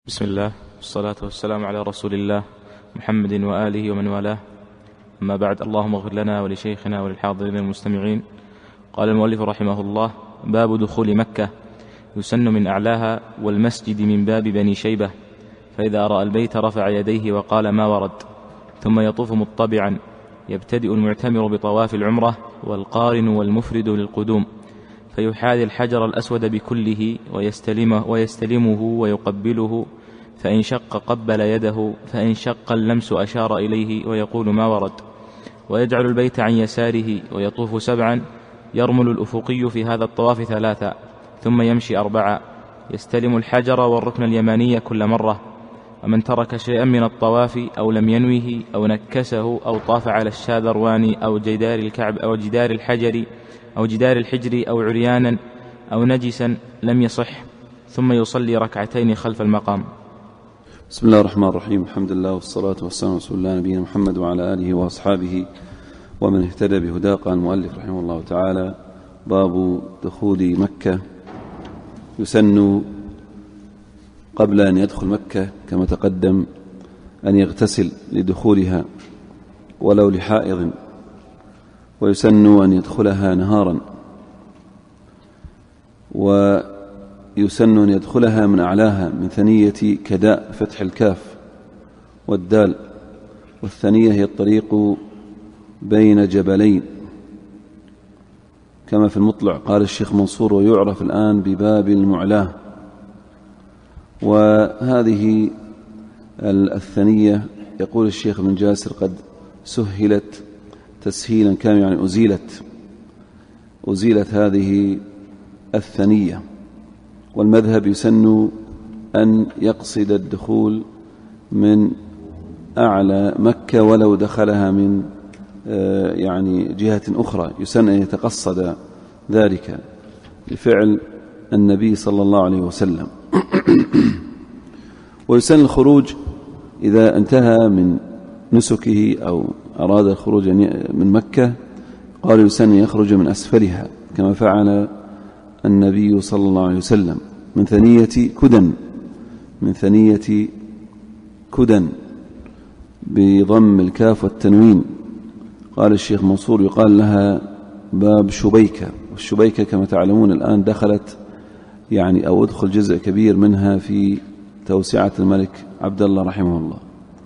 بسم الله والصلاة والسلام على رسول الله محمد وآله ومن والاه، أما بعد. اللهم اغفر لنا ولشيخنا وللحاضرين المستمعين. قال المؤلف رحمه الله: باب دخول مكة. يسن من أعلاها والمسجد من باب بني شيبة، فإذا رأى البيت رفع يديه وقال ما ورد، ثم يطوف مطبعا. يبتدئ المعتمر بطواف العمرة والقارن والمفرد للقدوم، فيحاذي الحجر الأسود بكله ويستلمه ويقبله، فإن شق قبل يده، فإن شق اللمس أشار إليه ويقول ما ورد، ويجعل البيت عن يساره ويطوف 7. يرمل الأفقي في هذا الطواف 3، ثم يمشي 4. يستلم الحجر والركن اليماني كل مرة. ومن ترك شيئا من الطواف أو لم ينوه أو نكسه أو طاف على الشاذروان أو جدار الكعب أو جدار الحجر أو جدار الحجر أو عريانا أو نجسا لم يصح، ثم يصلي ركعتين خلف المقام. بسم الله الرحمن الرحيم. الحمد لله والصلاة والسلام على رسول الله نبينا محمد وعلى آله وأصحابه ومن اهتدى بهداه. قال المؤلف رحمه الله تعالى: باب دخول مكة. يسن قبل أن يدخل مكة كما تقدم أن يغتسل لدخولها ولو لحائض، ويسن أن يدخلها نهارا، ويسن أن يدخلها من أعلاها من ثنية كداء فتح الكاف والدال، والثنية هي الطريق بين جبلين كما في المطلع. قال الشيخ منصور: ويعرف الآن بباب المعلاه. وهذه الثنية يقول الشيخ بن جاسر قد سهلت تسهيلا كاملا، يعني أزيلت هذه الثنية. والمذهب يسن أن يقصد الدخول من أعلى مكة ولو دخلها من يعني جهة أخرى، يسن أن يتقصد ذلك لفعل النبي صلى الله عليه وسلم. ويسن الخروج إذا انتهى من نسكه أو أراد الخروج من مكة، قال يسن يخرج من أسفلها كما فعل النبي صلى الله عليه وسلم من ثنية كدن بضم الكاف والتنوين. قال الشيخ منصور: يقال لها باب شبيكة، والشبيكة كما تعلمون الآن دخلت يعني أو ادخل جزء كبير منها في توسعة الملك عبد الله رحمه الله.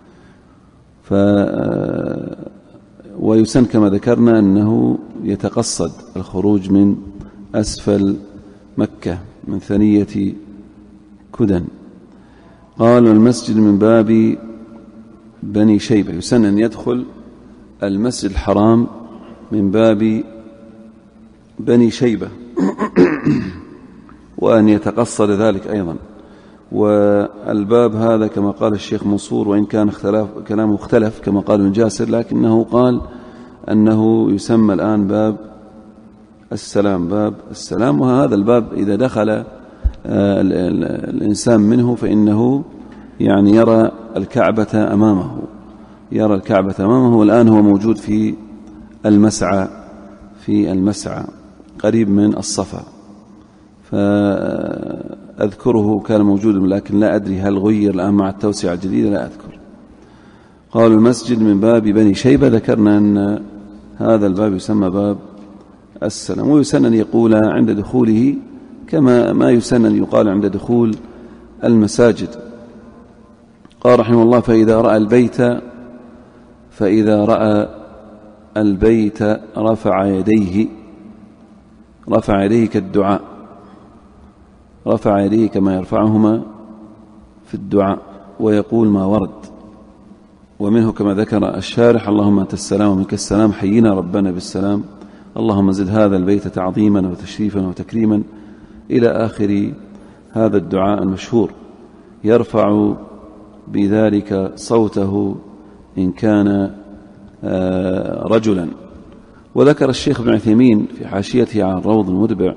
ويسن كما ذكرنا أنه يتقصد الخروج من أسفل مكة من ثنية كدن. قال: المسجد من باب بني شيبة. يسن أن يدخل المسجد الحرام من باب بني شيبة وأن يتقصد ذلك أيضا. والباب هذا كما قال الشيخ منصور، وإن كان كلامه اختلف كما قال ابن جاسر، لكنه قال أنه يسمى الآن باب السلام. وهذا الباب إذا دخل الإنسان منه فإنه يعني يرى الكعبة أمامه، والآن هو موجود في المسعى قريب من الصفا، فأذكره كان موجودا لكن لا أدري هل غير الآن مع التوسعة الجديدة، لا أذكر. قال: المسجد من باب بني شيبة. ذكرنا أن هذا الباب يسمى باب السلام. ويسن أن يقول عند دخوله كما ما يسن أن يقال عند دخول المساجد. قال رحمه الله: فإذا رأى البيت رفع يديه كالدعاء، رفع يديه كما يرفعهما في الدعاء، ويقول ما ورد. ومنه كما ذكر الشارح: اللهم أنت السلام ومنك السلام، حينا ربنا بالسلام، اللهم زد هذا البيت تعظيما وتشريفا وتكريما، إلى آخر هذا الدعاء المشهور. يرفع بذلك صوته إن كان رجلا. وذكر الشيخ ابن عثيمين في حاشيته عن روض المربع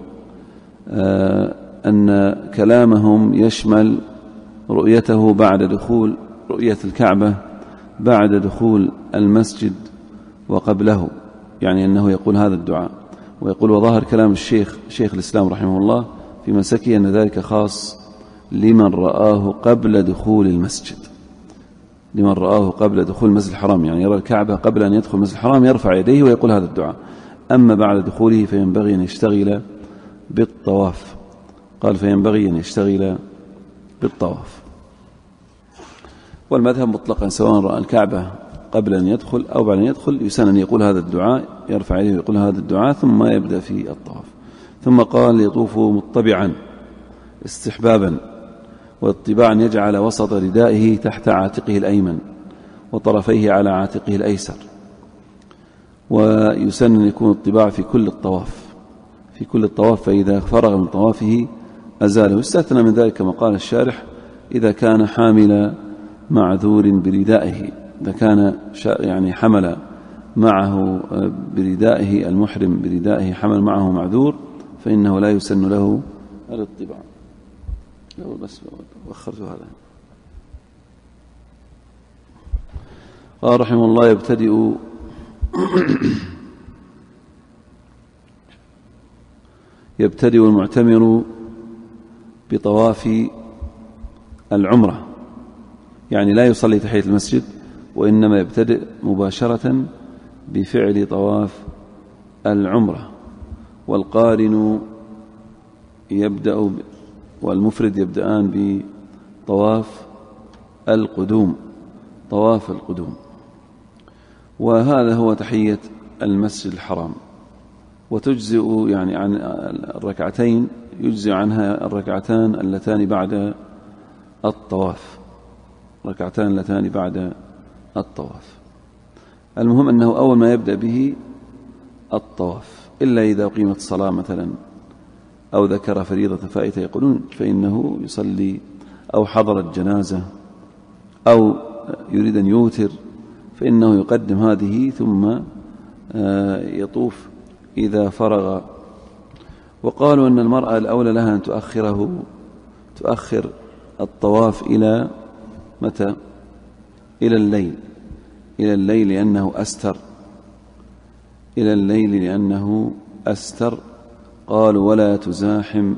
أن كلامهم يشمل رؤيته بعد دخول رؤية الكعبة بعد دخول المسجد وقبله، يعني أنه يقول هذا الدعاء. ويقول: وظاهر كلام شيخ الإسلام رحمه الله في مسكه أن ذلك خاص لمن رآه قبل دخول المسجد. لمن رآه قبل دخول المسجد الحرام، يعني يرى الكعبة قبل أن يدخل المسجد الحرام يرفع يديه ويقول هذا الدعاء. أما بعد دخوله فينبغي أن يشتغل بالطواف. قال فينبغي أن يشتغل بالطواف. والمذهب مطلقا سواء رأى الكعبة قبل أن يدخل أو بعد أن يدخل يسن أن يقول هذا الدعاء، يرفع يديه ويقول هذا الدعاء ثم يبدأ في الطواف. ثم قال يطوف مطبعا استحبابا، والاتباع أن يجعل وسط ردائه تحت عاتقه الأيمن وطرفيه على عاتقه الأيسر. ويسن أن يكون الطباع في كل الطواف فإذا فرغ من طوافه أزاله. استثنى من ذلك كما قال الشارح إذا كان حامل معذور بردائه، إذا كان يعني حمل معه بردائه المحرم بردائه حمل معه معذور فإنه لا يسن له الاتباع. بس وخرت هذا. قال رحمه الله يبتدئ المعتمر بطواف العمرة، يعني لا يصلي تحية المسجد وإنما يبتدئ مباشرة بفعل طواف العمرة. والقارن يبدأ والمفرد يبدأان بطواف القدوم، طواف القدوم. وهذا هو تحية المسجد الحرام. وتجزئ يعني عن الركعتين يجزئ عنها الركعتان اللتان بعد الطواف، ركعتان اللتان بعد الطواف. المهم أنه أول ما يبدأ به الطواف، إلا إذا قيمت الصلاة مثلا أو ذكر فريضة فائتة يقولون فإنه يصلي، أو حضرت جنازة أو يريد أن يوتر فإنه يقدم هذه ثم يطوف إذا فرغ. وقالوا أن المرأة الأولى لها أن تؤخر الطواف إلى متى؟ إلى الليل لأنه أستر. قالوا ولا تزاحم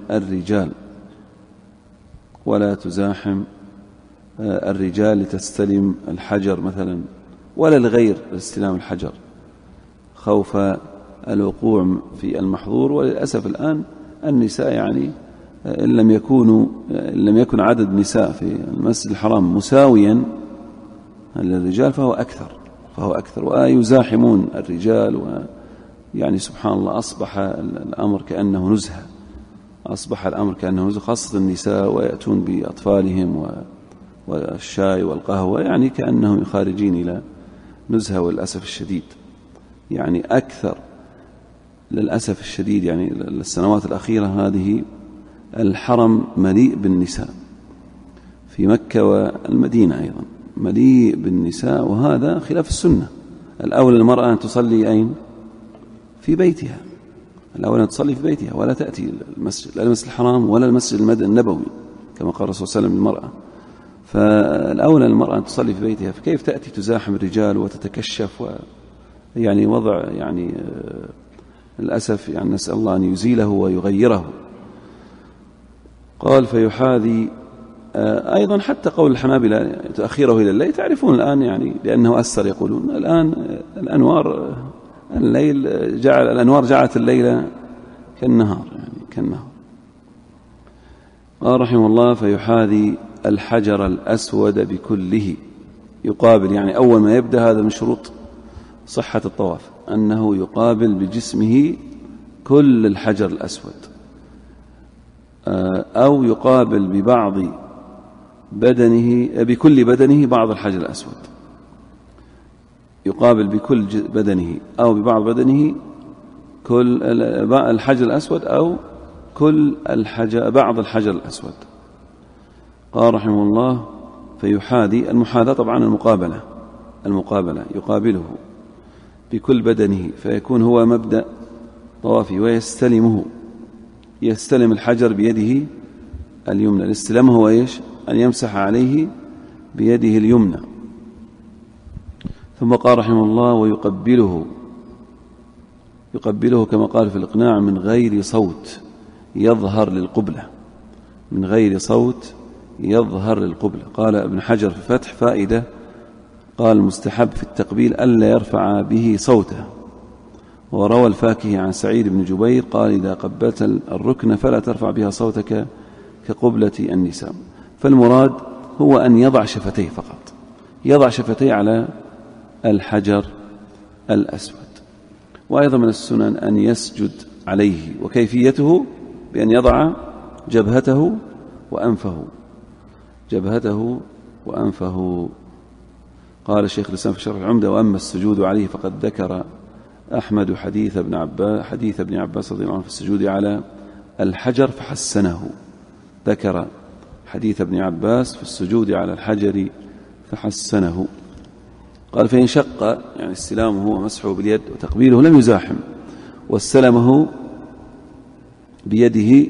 الرجال لتستلم الحجر مثلا، ولا الغير لاستلام الحجر خوف الوقوع في المحظور. وللأسف الآن النساء يعني إن لم يكن عدد نساء في المسجد الحرام مساويا للرجال فهو أكثر ويزاحمون الرجال. ويعني سبحان الله أصبح الأمر كأنه نزهة، خاصة النساء، ويأتون بأطفالهم والشاي والقهوة يعني كأنهم خارجين إلى نزهة. والأسف الشديد يعني أكثر للأسف الشديد يعني السنوات الأخيرة هذه الحرم مليء بالنساء في مكة والمدينة أيضا مليء بالنساء، وهذا خلاف السنة. الأول المرأة أن تصلي أين؟ في بيتها، الأول أن تصلي في بيتها ولا تأتي المسجد، لا المسجد الحرام ولا المسجد النبوي كما قال الرسول صلى الله عليه وسلم للمرأة. فالأولى المرأة أن تصلي في بيتها، فكيف تأتي تزاحم الرجال وتتكشف يعني وضع يعني للأسف يعني نسأل الله أن يزيله ويغيره. قال فيحاذي أيضا حتى قول الحنابلة تأخيره إلى الليل، تعرفون الآن يعني لأنه أثر يقولون الآن الأنوار جعلت الليل كالنهار يعني كالنهار. قال رحمه الله فيحاذي الحجر الأسود بكله، يقابل يعني أول ما يبدأ هذا من شروط صحة الطواف أنه يقابل بجسمه كل الحجر الأسود، أو يقابل بكل بدنه بعض الحجر الأسود، يقابل بكل بدنه أو ببعض بدنه كل الحجر الأسود أو كل بعض الحجر الأسود. قال رحمه الله فيحاذي، المحاذاة طبعا المقابلة يقابله بكل بدنه فيكون هو مبدأ طوافه، يستلم الحجر بيده اليمنى. الاستلام هو إيش؟ أن يمسح عليه بيده اليمنى. ثم قال رحمه الله يقبله كما قال في الإقناع من غير صوت يظهر للقبلة، من غير صوت يظهر القبلة. قال ابن حجر في فتح فائدة، قال مستحب في التقبيل ألا يرفع به صوته. وروى الفاكهي عن سعيد بن جبير قال إذا قبلت الركن فلا ترفع بها صوتك كقبلة النساء. فالمراد هو أن يضع شفتيه فقط، يضع شفتيه على الحجر الأسود. وأيضا من السنن أن يسجد عليه، وكيفيته بأن يضع جبهته وأنفه. قال الشيخ الإسلام في شرح العمدة: وأما السجود عليه فقد ذكر أحمد حديث ابن عباس رضي الله عنه في السجود على الحجر فحسنه. ذكر حديث ابن عباس في السجود على الحجر فحسنه. قال فإن شق، يعني استلامه ومسحه باليد وتقبيله لم يزاحم، واستلمه بيده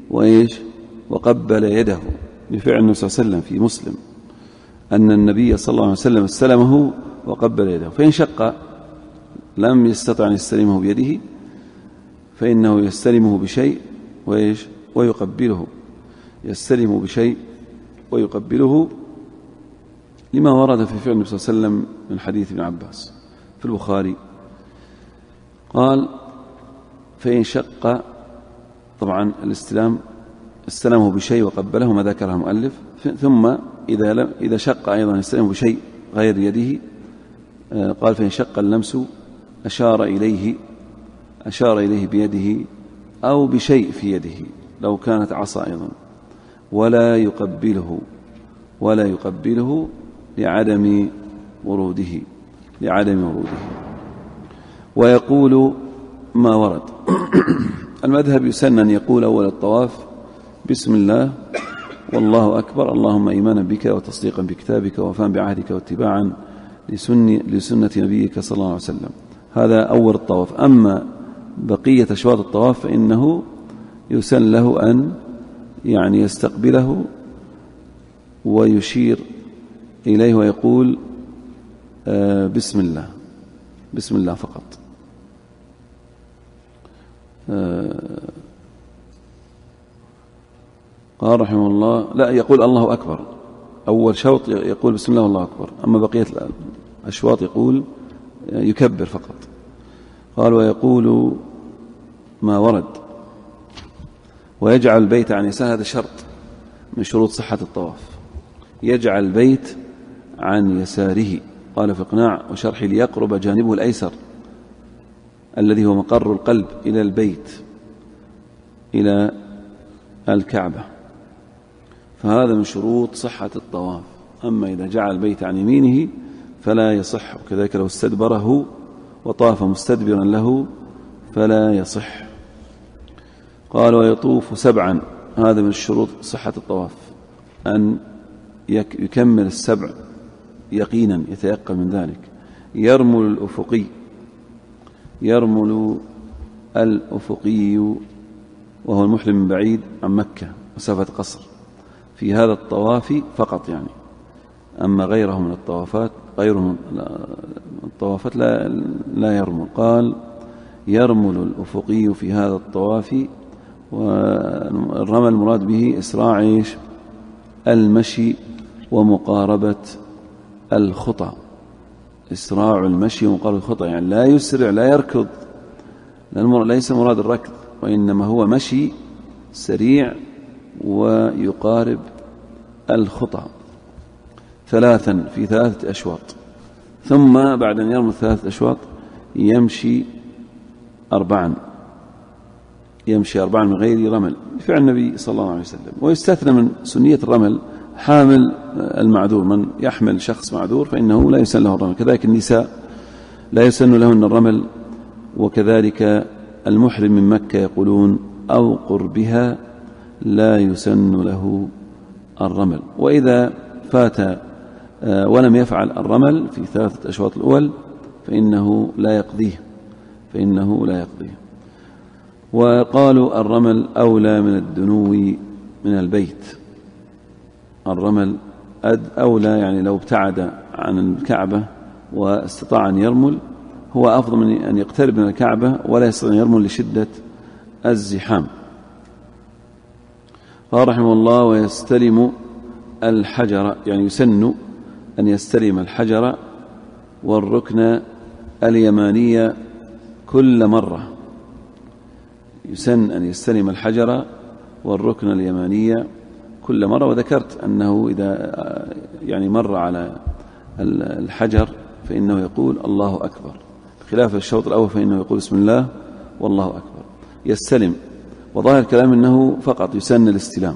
وقبل يده، بفعل النبي صلى الله عليه وسلم في مسلم أن النبي صلى الله عليه وسلم استلمه وقبل يده. فإن شق لم يستطع أن يستلمه بيده فإنه يستلمه بشيء ويقبله، يستلم بشيء ويقبله، لما ورد في فعل النبي صلى الله عليه وسلم من حديث ابن عباس في البخاري. قال فإن شق، طبعا الاستلام استلمه بشيء وقبله ما ذكره المؤلف. ثم إذا شق أيضا يستلمه بشيء غير يده. قال فإن شق اللمس أشار إليه بيده أو بشيء في يده لو كانت عصا أيضا، ولا يقبله لعدم وروده. ويقول ما ورد. المذهب يسن أن يقول أول الطواف بسم الله والله أكبر، اللهم إيمانا بك وتصديقا بكتابك ووفاء بعهدك واتباعا لسنة نبيك صلى الله عليه وسلم. هذا أول الطواف. أما بقية أشواط الطواف فإنه يسن له أن يستقبله ويشير إليه ويقول بسم الله فقط. قال رحمه الله لا يقول الله أكبر، أول شوط يقول بسم الله والله أكبر، أما بقية الأشواط يقول يكبر فقط. قال ويقول ما ورد ويجعل البيت عن يساره. هذا شرط من شروط صحة الطواف، يجعل البيت عن يساره. قال في إقناع وشرح ليقرب جانبه الأيسر الذي هو مقر القلب إلى البيت إلى الكعبة، فهذا من شروط صحة الطواف. أما إذا جعل البيت عن يمينه فلا يصح، وكذلك لو استدبره وطاف مستدبرا له فلا يصح. قال ويطوف 7. هذا من شروط صحة الطواف، أن يكمل 7 يقينا، يتيقن من ذلك. يرمل الأفقي وهو المحرم من بعيد عن مكة مسافة قصر في هذا الطواف فقط أما غيره من الطوافات لا يرمل. قال يرمل الأفقي في هذا الطواف، والرمل المراد به إسراع المشي ومقاربة الخطى. إسراع المشي ومقاربة الخطى، لا يسرع لا يركض، ليس مراد الركض، وإنما هو مشي سريع ويقارب الخطى. 3 في 3 أشواط. ثم بعد أن يرمل 3 أشواط يمشي 4 من غير رمل بفعل النبي صلى الله عليه وسلم. ويستثنى من سنية الرمل حامل المعذور، من يحمل شخص معذور فإنه لا يسن له الرمل. كذلك النساء لا يسن لهن الرمل، وكذلك المحرم من مكة يقولون أو قربها لا يسن له الرمل. وإذا فات ولم يفعل الرمل في 3 أشواط الأول فإنه لا يقضيه. وقالوا الرمل أولى من الدنو من البيت. الرمل أولى، لو ابتعد عن الكعبة واستطاع أن يرمل هو أفضل من أن يقترب من الكعبة ولا يستطيع أن يرمل لشدة الزحام. قال رحمه الله ويستلم الحجر، يعني يسن أن يستلم الحجر والركن اليماني كل مرة. يسن أن يستلم الحجر والركن اليماني كل مرة. وذكرت أنه إذا يعني مر على الحجر فإنه يقول الله أكبر، خلاف الشوط الأول فإنه يقول بسم الله والله أكبر. يستلم، وظاهر الكلام أنه فقط يسن الاستلام.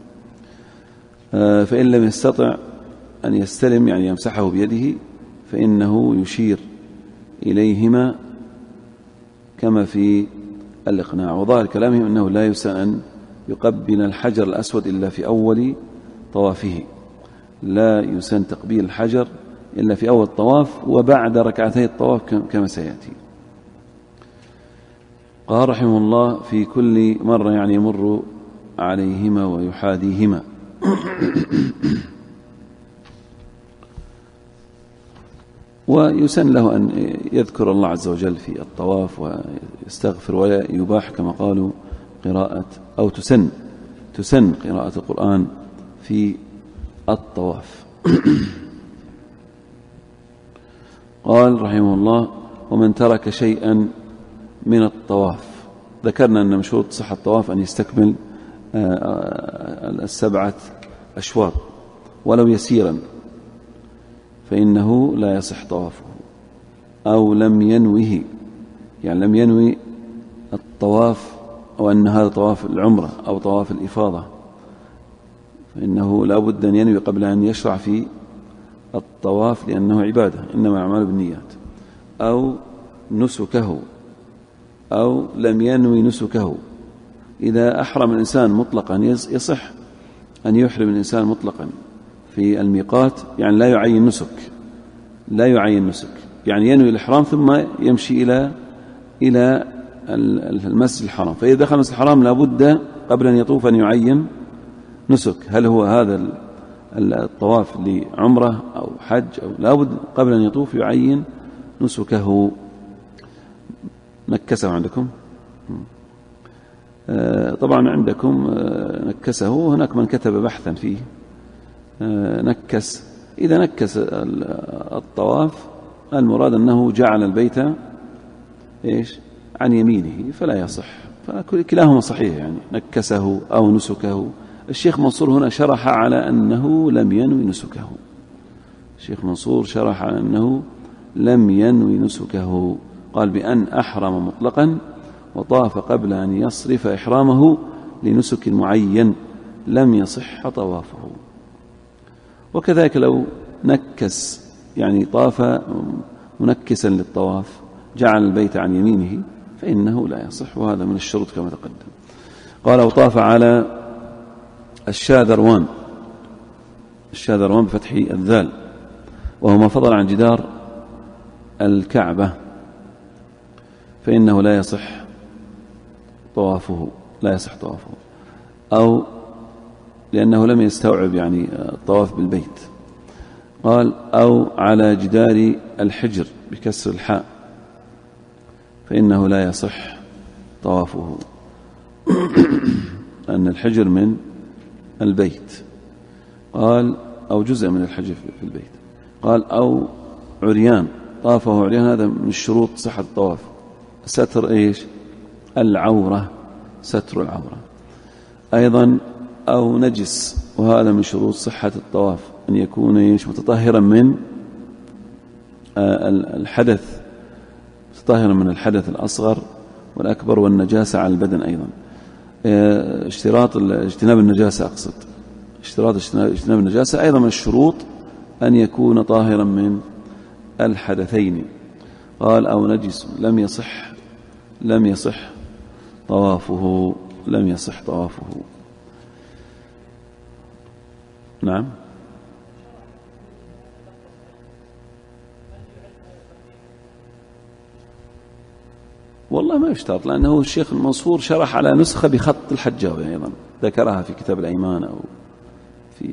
فإن لم يستطع أن يستلم يعني يمسحه بيده فإنه يشير إليهما كما في الإقناع. وظاهر كلامهم أنه لا يسن أن يقبل الحجر الأسود إلا في أول طوافه، لا يسن تقبيل الحجر إلا في أول الطواف وبعد ركعتي الطواف كما سيأتي. قال رحمه الله في كل مرة يعني يمر عليهما ويحاذيهما. ويسن له أن يذكر الله عز وجل في الطواف ويستغفر، ولا يباح كما قالوا قراءة أو تسن قراءة القرآن في الطواف. قال رحمه الله ومن ترك شيئا من الطواف. ذكرنا أن من شروط صحة الطواف أن يستكمل 7 أشواط ولو يسيرا، فإنه لا يصح طوافه. أو لم ينوه، يعني لم ينوي الطواف، أو أن هذا طواف العمرة أو طواف الإفاضة، فإنه لا بد أن ينوي قبل أن يشرع في الطواف، لأنه عبادة إنما الأعمال بالنيات. أو نسكه، أو لم ينوي نسكه. إذا أحرم الإنسان مطلقا يصح أن يحرم الإنسان مطلقا في الميقات، يعني لا يعين نسك، يعني ينوي الإحرام ثم يمشي إلى المسجد الحرام. فإذا دخل المسجد الحرام لابد قبل أن يطوف أن يعين نسك، هل هو هذا الطواف لعمرة أو حج، أو لابد قبل أن يطوف يعين نسكه. نكسه عندكم؟ طبعا عندكم نكسه، هناك من كتب بحثا فيه نكس. إذا نكس الطواف المراد أنه جعل البيت عن يمينه فلا يصح، فكلاهما صحيح، يعني نكسه أو نسكه. الشيخ منصور هنا شرح على أنه لم ينوي نسكه. الشيخ منصور شرح على أنه لم ينوي نسكه، قال بأن أحرم مطلقا وطاف قبل أن يصرف إحرامه لنسك معين لم يصح طوافه. وكذلك لو نكس، يعني طاف منكسا للطواف جعل البيت عن يمينه فإنه لا يصح، وهذا من الشروط كما تقدم. قال وطاف على الشاذروان بفتح الذال، وهو ما فضل عن جدار الكعبة، فإنه لا يصح طوافه، أو لأنه لم يستوعب يعني الطواف بالبيت. قال أو على جدار الحجر بكسر الحاء، فإنه لا يصح طوافه، أن الحجر من البيت. قال أو جزء من الحجر في البيت. قال أو عريان، طافه عريان، هذا من شروط صحة الطواف. ستر العورة، ستر العورة. أيضا أو نجس، وهذا من شروط صحة الطواف أن يكون متطهرا من الحدث، متطهرا من الحدث الأصغر والأكبر والنجاسة على البدن. أيضا اشتراط اجتناب النجاسة، أقصد اشتراط اجتناب النجاسة أيضا من الشروط أن يكون طاهرا من الحدثين. قال أو نجس لم يصح طوافه. نعم. والله ما يشترط، لأنه الشيخ المنصور شرح على نسخة بخط الحجاوي أيضا، ذكرها في كتاب الأيمان أو في،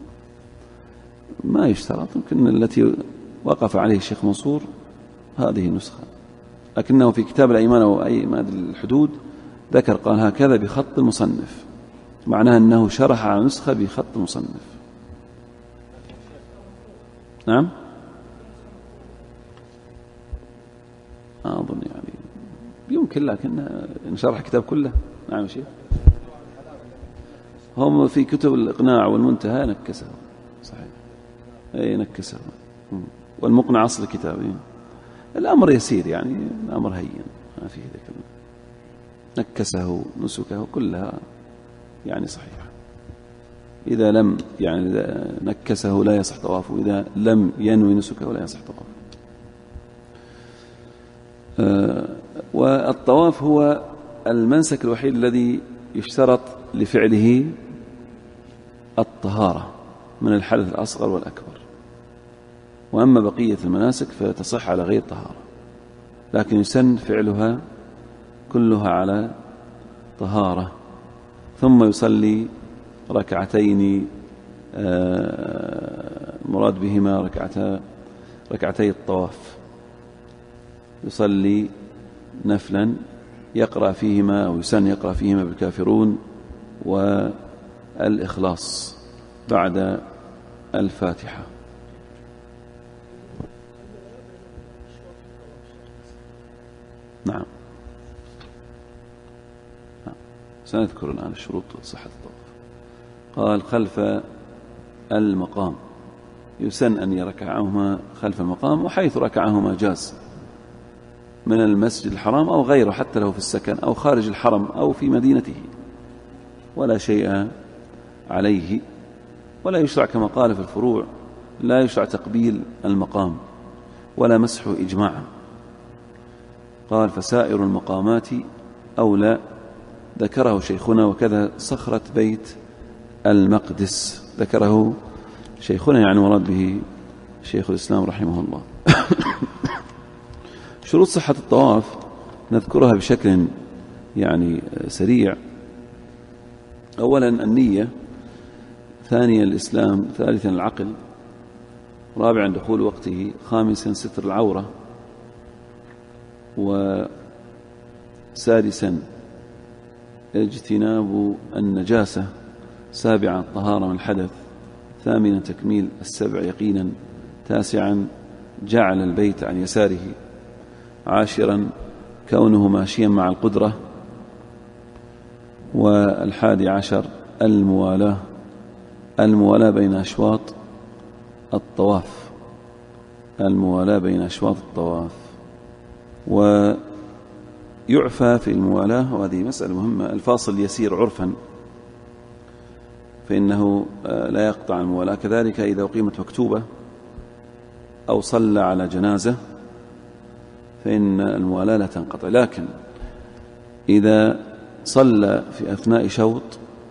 ما يشترط. يمكن التي وقف عليه الشيخ منصور هذه النسخة، لكنه في كتاب الأيمان أو أي مادة الحدود ذكر قال هكذا بخط المصنف، معناه أنه شرح على نسخة بخط المصنف. نعم أظن يعني يمكن، لكن نشرح الكتاب كله. نعم شيء هم في كتب الإقناع والمنتهى نكسه، صحيح، أي نكسه، والمقنع أصل الكتاب. الأمر يسير يعني، الأمر هين، ما فيه ذلك، نكسه نسكه كلها يعني صحيحة. إذا لم يعني إذا نكسه لا يصح طوافه، إذا لم ينوي نسكه لا يصح طوافه. والطواف هو المنسك الوحيد الذي يشترط لفعله الطهارة من الحدث الأصغر والأكبر، وأما بقية المناسك فتصح على غير طهارة، لكن يسن فعلها كلها على طهارة. ثم يصلي ركعتين مراد بهما ركعتي الطواف، يصلي نفلا يقرأ فيهما أو يسن يقرأ فيهما بالكافرون والإخلاص بعد الفاتحة. نعم سنذكر الآن الشروط صحة الطواف. قال خلف المقام، يسن أن يركعهما خلف المقام، وحيث ركعهما جاز من المسجد الحرام أو غيره، حتى لو في السكن أو خارج الحرم أو في مدينته، ولا شيء عليه. ولا يشرع كما قال في الفروع، لا يشرع تقبيل المقام ولا مسحه إجماعا. قال فسائر المقامات أولى، ذكره شيخنا، وكذا صخرة بيت المقدس ذكره شيخنا، يعني مراد به شيخ الإسلام رحمه الله. شروط صحة الطواف نذكرها بشكل يعني سريع. أولا النية، ثانيا الإسلام، ثالثا العقل، رابعا دخول وقته، خامسا ستر العورة، وسادسا اجتناب النجاسة، سابعا الطهارة من الحدث، ثامنا تكميل السبع يقينا، تاسعا جعل البيت عن يساره، عاشرا كونه ماشيا مع القدرة، والحادي عشر الموالاة بين أشواط الطواف، الموالاة بين أشواط الطواف. ويعفى في الموالاة، وهذه مسألة مهمة، الفاصل اليسير عرفا فإنه لا يقطع الموالاة. كذلك إذا أقيمت مكتوبة أو صلى على جنازة فإن الموالاة لا تنقطع، لكن إذا صلى في أثناء شوط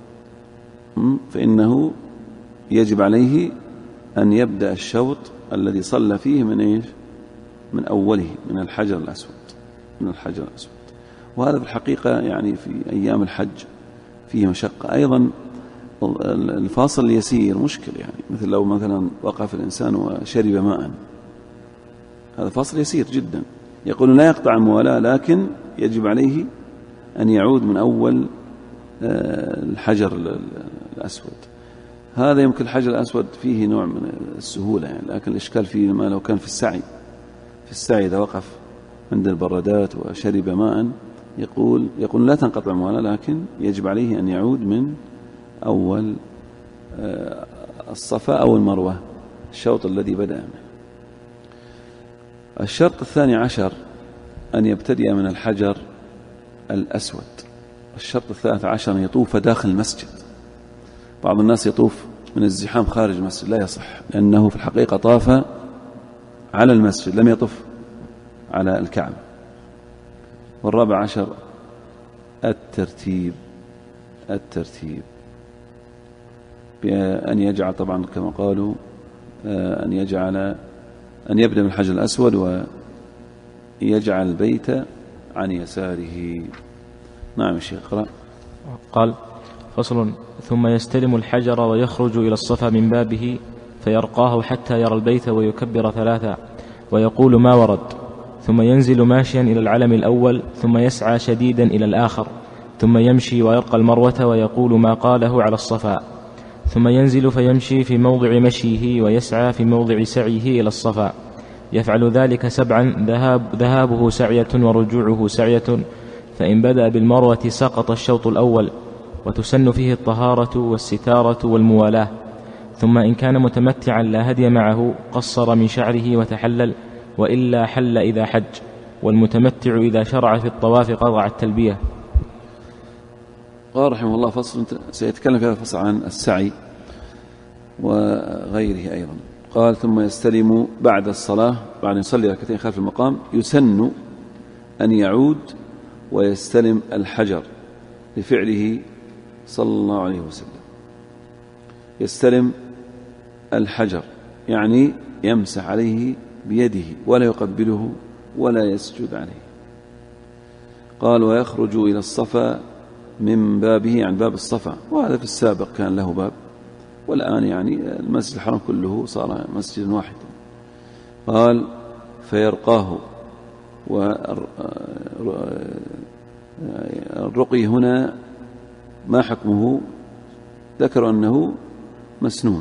فإنه يجب عليه أن يبدأ الشوط الذي صلى فيه من أوله، من الحجر الأسود، وهذا في الحقيقة يعني في أيام الحج فيه مشقة. أيضا الفاصل اليسير مشكل، يعني مثل لو مثلا وقف الإنسان وشرب ماء، هذا فاصل يسير جدا، يقول لا يقطع الموالاة، لكن يجب عليه أن يعود من أول الحجر الأسود. هذا يمكن الحجر الأسود فيه نوع من السهولة يعني، لكن الإشكال فيه ما لو كان في السعي إذا وقف عند البرادات وشرب ماء، يقول لا تنقطع الموالاة، لكن يجب عليه أن يعود من أول الصفا أو المروة، الشوط الذي بدأ منه. الشرط الثاني عشر أن يبتدئ من الحجر الأسود. الشرط الثالث عشر أن يطوف داخل المسجد. بعض الناس يطوف من الزحام خارج المسجد، لا يصح، لأنه في الحقيقة طاف على المسجد، لم يطف على الكعبة. والرابع عشر الترتيب بأن يجعل، طبعا كما قالوا أن يبدأ من الحجر الأسود ويجعل البيت عن يساره. نعم الشيخ اقرأ. قال فصل: ثم يستلم الحجر ويخرج إلى الصفا من بابه فيرقاه حتى يرى البيت ويكبر 3 ويقول ما ورد، ثم ينزل ماشيا إلى العلم الأول، ثم يسعى شديدا إلى الآخر، ثم يمشي ويرقى المروة ويقول ما قاله على الصفا، ثم ينزل فيمشي في موضع مشيه ويسعى في موضع سعيه إلى الصفا، يفعل ذلك 7، ذهابه سعية ورجوعه سعية، فإن بدأ بالمروة سقط الشوط الأول، وتسن فيه الطهارة والستارة والموالاة. ثم إن كان متمتعا لا هدي معه قصر من شعره وتحلل، وإلا حل إذا حج، والمتمتع إذا شرع في الطواف قطع التلبية. قال رحمه الله فصل سيتكلم في هذا الفصل عن السعي وغيره أيضا. قال ثم يستلم بعد الصلاة، بعد أن يصلي ركعتين خلف المقام يسن أن يعود ويستلم الحجر لفعله صلى الله عليه وسلم. يستلم الحجر يعني يمسح عليه بيده ولا يقبله ولا يسجد عليه. قال ويخرج إلى الصفا من بابه، عن باب الصفا، وهذا في السابق كان له باب، والآن يعني المسجد الحرام كله صار مسجد واحد. قال فيرقاه، والرقي هنا ما حكمه؟ ذكر أنه مسنون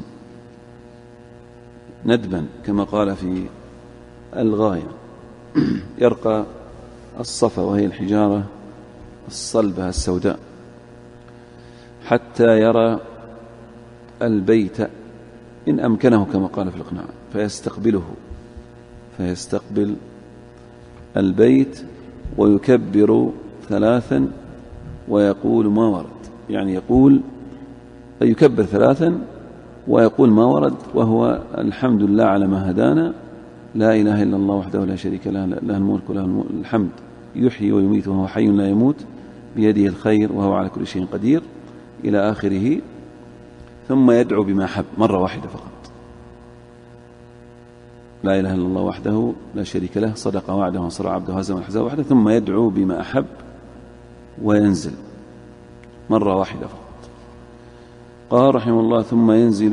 ندبا كما قال في الغاية. يرقى الصفا وهي الحجارة الصلبة السوداء حتى يرى البيت إن أمكنه كما قال في الإقناع، فيستقبل البيت ويكبر 3 ويقول ما ورد، يعني يكبر 3 ويقول ما ورد، وهو الحمد لله على ما هدانا، لا إله إلا الله وحده لا شريك له، له الملك وله الحمد، يحيي ويميت وهو حي لا يموت، بيده الخير وهو على كل شيء قدير، إلى آخره. ثم يدعو بما حب مرة واحدة فقط، لا إله إلا الله وحده لا شريك له، صدق وعده ونصر عبده وهزم الأحزاب وحده. ثم يدعو بما أحب وينزل مرة واحدة فقط. قال رحمه الله ثم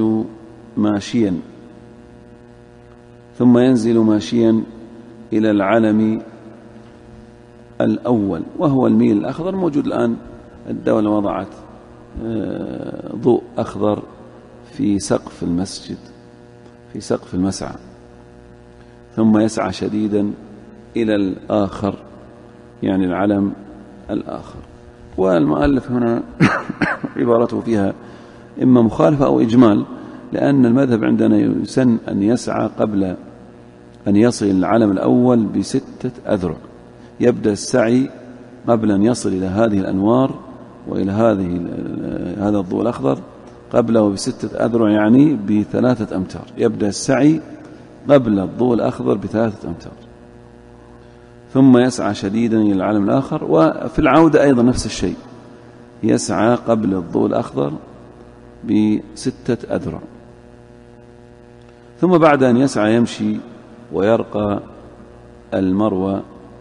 ينزل ماشيا إلى العلم الأول، وهو الميل الأخضر، موجود الآن. الدولة وضعت ضوء أخضر في سقف المسجد، في سقف المسعى. ثم يسعى شديدا إلى الآخر، يعني العلم الآخر. والمؤلف هنا عبارته فيها إما مخالفة أو إجمال، لأن المذهب عندنا يسن أن يسعى قبل أن يصل العلم الأول ب6 أذرع. يبدأ السعي قبل أن يصل إلى هذه الأنوار وإلى هذا الضوء الأخضر قبله ب6 أذرع، يعني ب3 أمتار. يبدأ السعي قبل الضوء الأخضر ب3 أمتار، ثم يسعى شديدا إلى العلم الآخر. وفي العودة أيضا نفس الشيء، يسعى قبل الضوء الأخضر ب6 أذرع. ثم بعد أن يسعى يمشي ويرقى المروة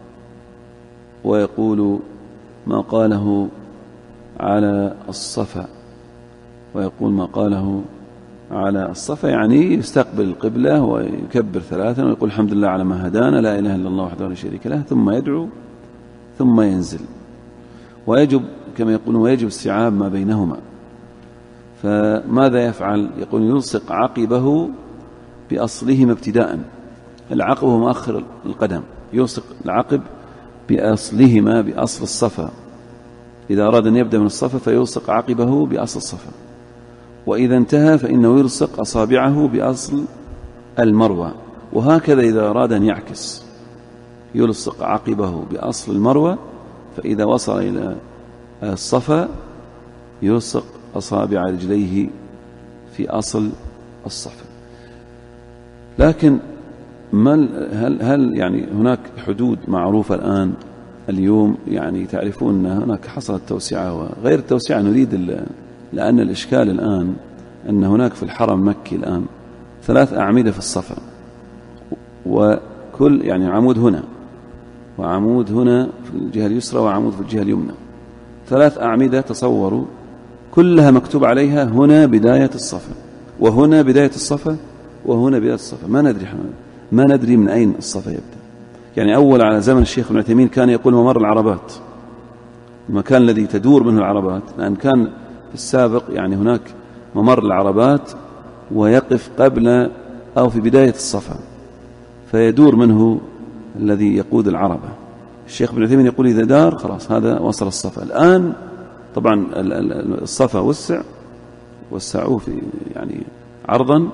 ويقول ما قاله على الصفا، يعني يستقبل القبلة ويكبر 3 ويقول الحمد لله على ما هدانا، لا إله إلا الله وحده لا شريك له، ثم يدعو ثم ينزل. ويجب كما يقولون ويجب استيعاب ما بينهما. فماذا يفعل؟ يقول يلصق عقبه بأصلهما ابتداء. العقب هو مؤخر القدم، يلصق العقب بأصلهما، بأصل الصفا. إذا أراد أن يبدأ من الصفا فيلصق عقبه بأصل الصفا، وإذا انتهى فإنه يلصق أصابعه بأصل المروة. وهكذا إذا أراد أن يعكس يلصق عقبه بأصل المروة، فإذا وصل إلى الصفا يلصق أصابع رجليه في أصل الصفا. لكن هل يعني هناك حدود معروفة الآن اليوم؟ يعني تعرفون أن هناك حصلت توسعة وغير التوسعة نريد، لأن الإشكال الآن أن هناك في الحرم المكي الآن 3 أعمدة في الصفا، وكل يعني عمود هنا وعمود هنا في الجهة اليسرى وعمود في الجهة اليمنى، 3 أعمدة تصوروا، كلها مكتوب عليها هنا بداية الصفا وهنا بداية الصفا وهنا بداية الصفا. ما ندري من أين الصفا يبدأ. يعني أول على زمن الشيخ ابن عثيمين كان يقول ممر العربات، المكان الذي تدور منه العربات، لأن كان في السابق يعني هناك ممر العربات ويقف قبل أو في بداية الصفا، فيدور منه الذي يقود العربة. الشيخ ابن عثيمين يقول إذا دار خلاص هذا وصل الصفا. الآن طبعا الصفا وسعوه في يعني عرضا،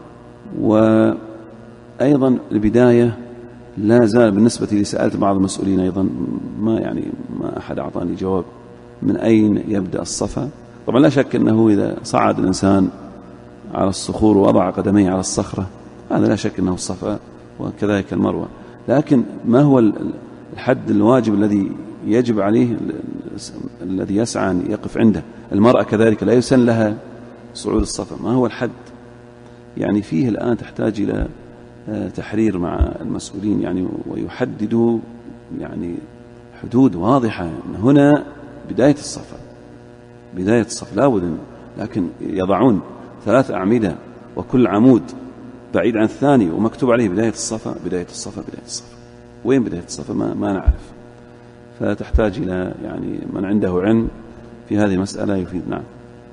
وأيضا البداية لا زال بالنسبة لي سألت بعض المسؤولين أيضا ما أحد أعطاني جواب من أين يبدأ الصفا. طبعا لا شك أنه إذا صعد الإنسان على الصخور ووضع قدميه على الصخرة هذا لا شك أنه الصفا، وكذلك المروة. لكن ما هو الحد الواجب الذي يجب عليه الذي يسعى أن يقف عنده؟ المرأة كذلك لا يسن لها صعود الصفا، ما هو الحد؟ يعني فيه الآن تحتاج إلى تحرير مع المسؤولين يعني، ويحددوا يعني حدود واضحة. هنا بداية الصفا لا بد، لكن يضعون 3 أعمدة وكل عمود بعيد عن الثاني ومكتوب عليه بداية الصفا. وين بداية الصفا؟ ما نعرف. فتحتاج إلى يعني من عنده علم في هذه المسألة يفيد. نعم.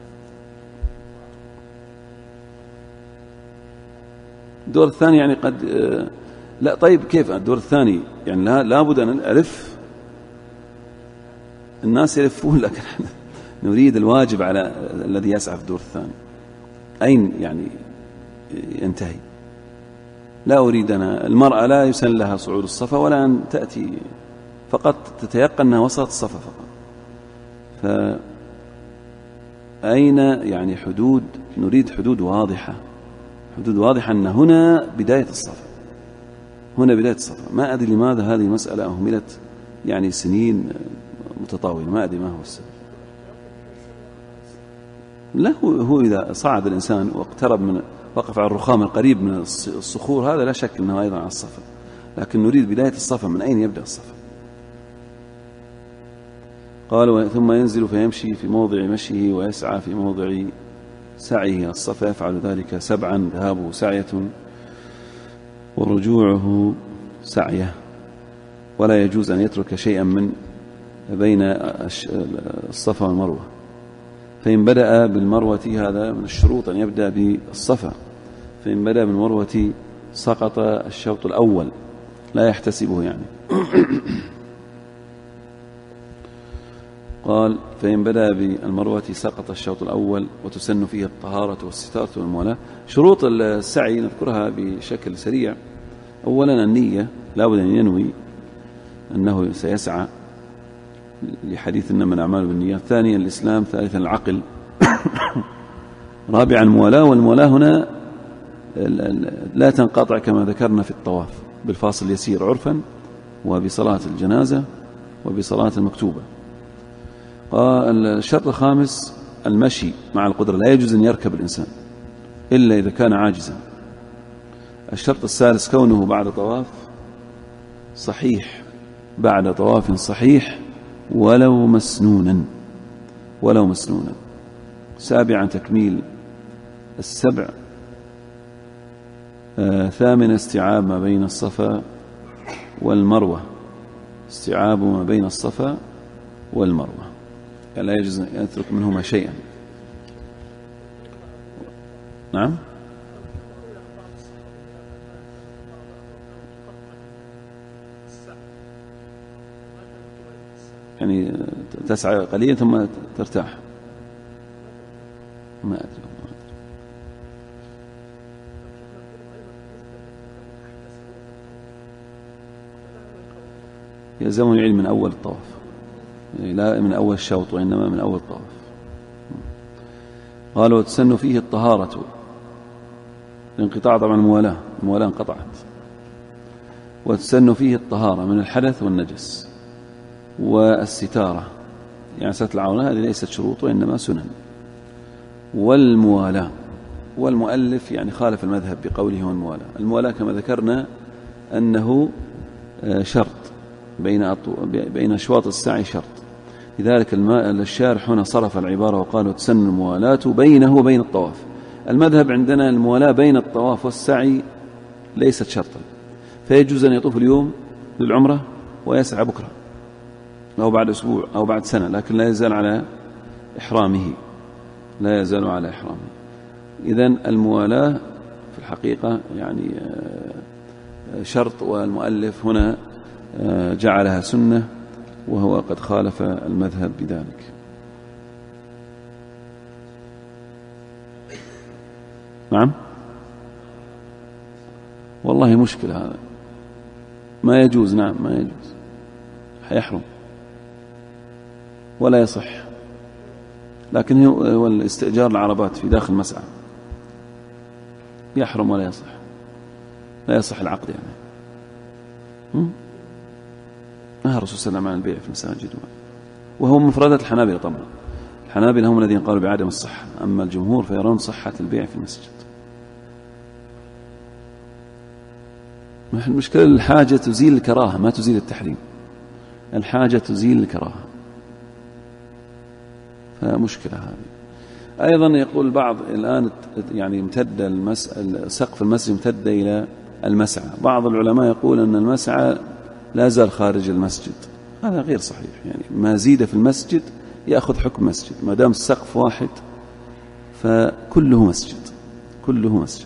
الدور الثاني يعني قد لا. طيب كيف الدور الثاني؟ يعني لا بد أن ألف، الناس يلفون، لكن نريد الواجب على الذي يسعى في الدور الثاني أين يعني ينتهي. لا أريد أنا المرأة لا يسن لها صعود الصفا ولا أن تأتي، فقط تتيقن أنها وصلت الصفا فقط. فأين يعني حدود؟ نريد حدود واضحة أن هنا بداية الصفا. ما أدري لماذا هذه مسألة أهملت يعني سنين متطاولة، ما أدري ما هو السبب. لا هو إذا صعد الإنسان واقترب وقف على الرخام القريب من الصخور هذا لا شك أنه أيضا على الصفا، لكن نريد بداية الصفا، من أين يبدأ الصفا؟ قال ثم ينزل فيمشي في موضع مشيه ويسعى في موضع سعيه الصفا، يفعل ذلك 7، ذهابه سعية ورجوعه سعية، ولا يجوز أن يترك شيئا من بين الصفا والمروة. فإن بدأ بالمروة هذا من الشروط أن يبدأ بالصفا، فإن بدأ بالمروة سقط الشوط الأول، لا يحتسبه يعني. قال فإن بدأ بالمروة سقط الشوط الأول، وتسن فيه الطهارة والستارة والموالاة. شروط السعي نذكرها بشكل سريع. أولا النية، لا بد أن ينوي أنه سيسعى لحديث إنما الأعمال بالنيات. ثانيا الإسلام. ثالثا العقل. رابعا الموالاة، والموالاة هنا لا تنقطع كما ذكرنا في الطواف بالفاصل اليسير عرفا، وبصلاة الجنازة، وبصلاة المكتوبة. الشرط الخامس المشي مع القدرة، لا يجوز أن يركب الإنسان إلا إذا كان عاجزا. الشرط الثالث كونه بعد طواف صحيح، بعد طواف صحيح ولو مسنونا. سابعا تكميل 7. ثامنا استيعاب ما بين الصفا والمروة، استيعاب ما بين الصفا والمروة، لا يجوز أن يترك منهما شيئا. نعم. يعني تسعى قليلا ثم ترتاح. ما أدري. يلزمني العلم من أول الطواف، لا من أول الشوط وإنما من أول الطواف. قال وتسن فيه الطهارة، الانقطاع طبعا الموالاة انقطعت. وتسن فيه الطهارة من الحدث والنجس، والستارة يعني ستر العورة، هذه ليست شروط وإنما سنن. والموالاة، والمؤلف يعني خالف المذهب بقوله والموالاة. الموالاة كما ذكرنا أنه شرط بين أشواط السعي شرط، لذلك الشارح هنا صرف العبارة وقال وتسن الموالاة بينه وبين الطواف. المذهب عندنا الموالاة بين الطواف والسعي ليست شرطا، فيجوز أن يطوف اليوم للعمرة ويسعى بكرة أو بعد أسبوع أو بعد سنة، لكن لا يزال على إحرامه. إذن الموالاة في الحقيقة يعني شرط، والمؤلف هنا جعلها سنة، وهو قد خالف المذهب بذلك. نعم، والله مشكلة هذا، ما يجوز. نعم ما يجوز، حيحرم ولا يصح. لكن هو الاستئجار العربات في داخل المسعى يحرم ولا يصح، لا يصح العقد يعني. نهى الرسول صلى الله عليه وسلم عن البيع في المساجد، وهو مفردات الحنابلة. طبعا الحنابلة هم الذين قالوا بعدم الصحة، أما الجمهور فيرون صحة البيع في المسجد. المشكلة الحاجة تزيل الكراهة ما تزيل التحريم، الحاجة تزيل الكراهة، فمشكلة هذه. أيضا يقول البعض الآن يعني امتد سقف المسجد امتد إلى المسعى. بعض العلماء يقول أن المسعى لا زال خارج المسجد، هذا غير صحيح. يعني ما زيد في المسجد يأخذ حكم مسجد، ما دام السقف واحد فكله مسجد، كله مسجد.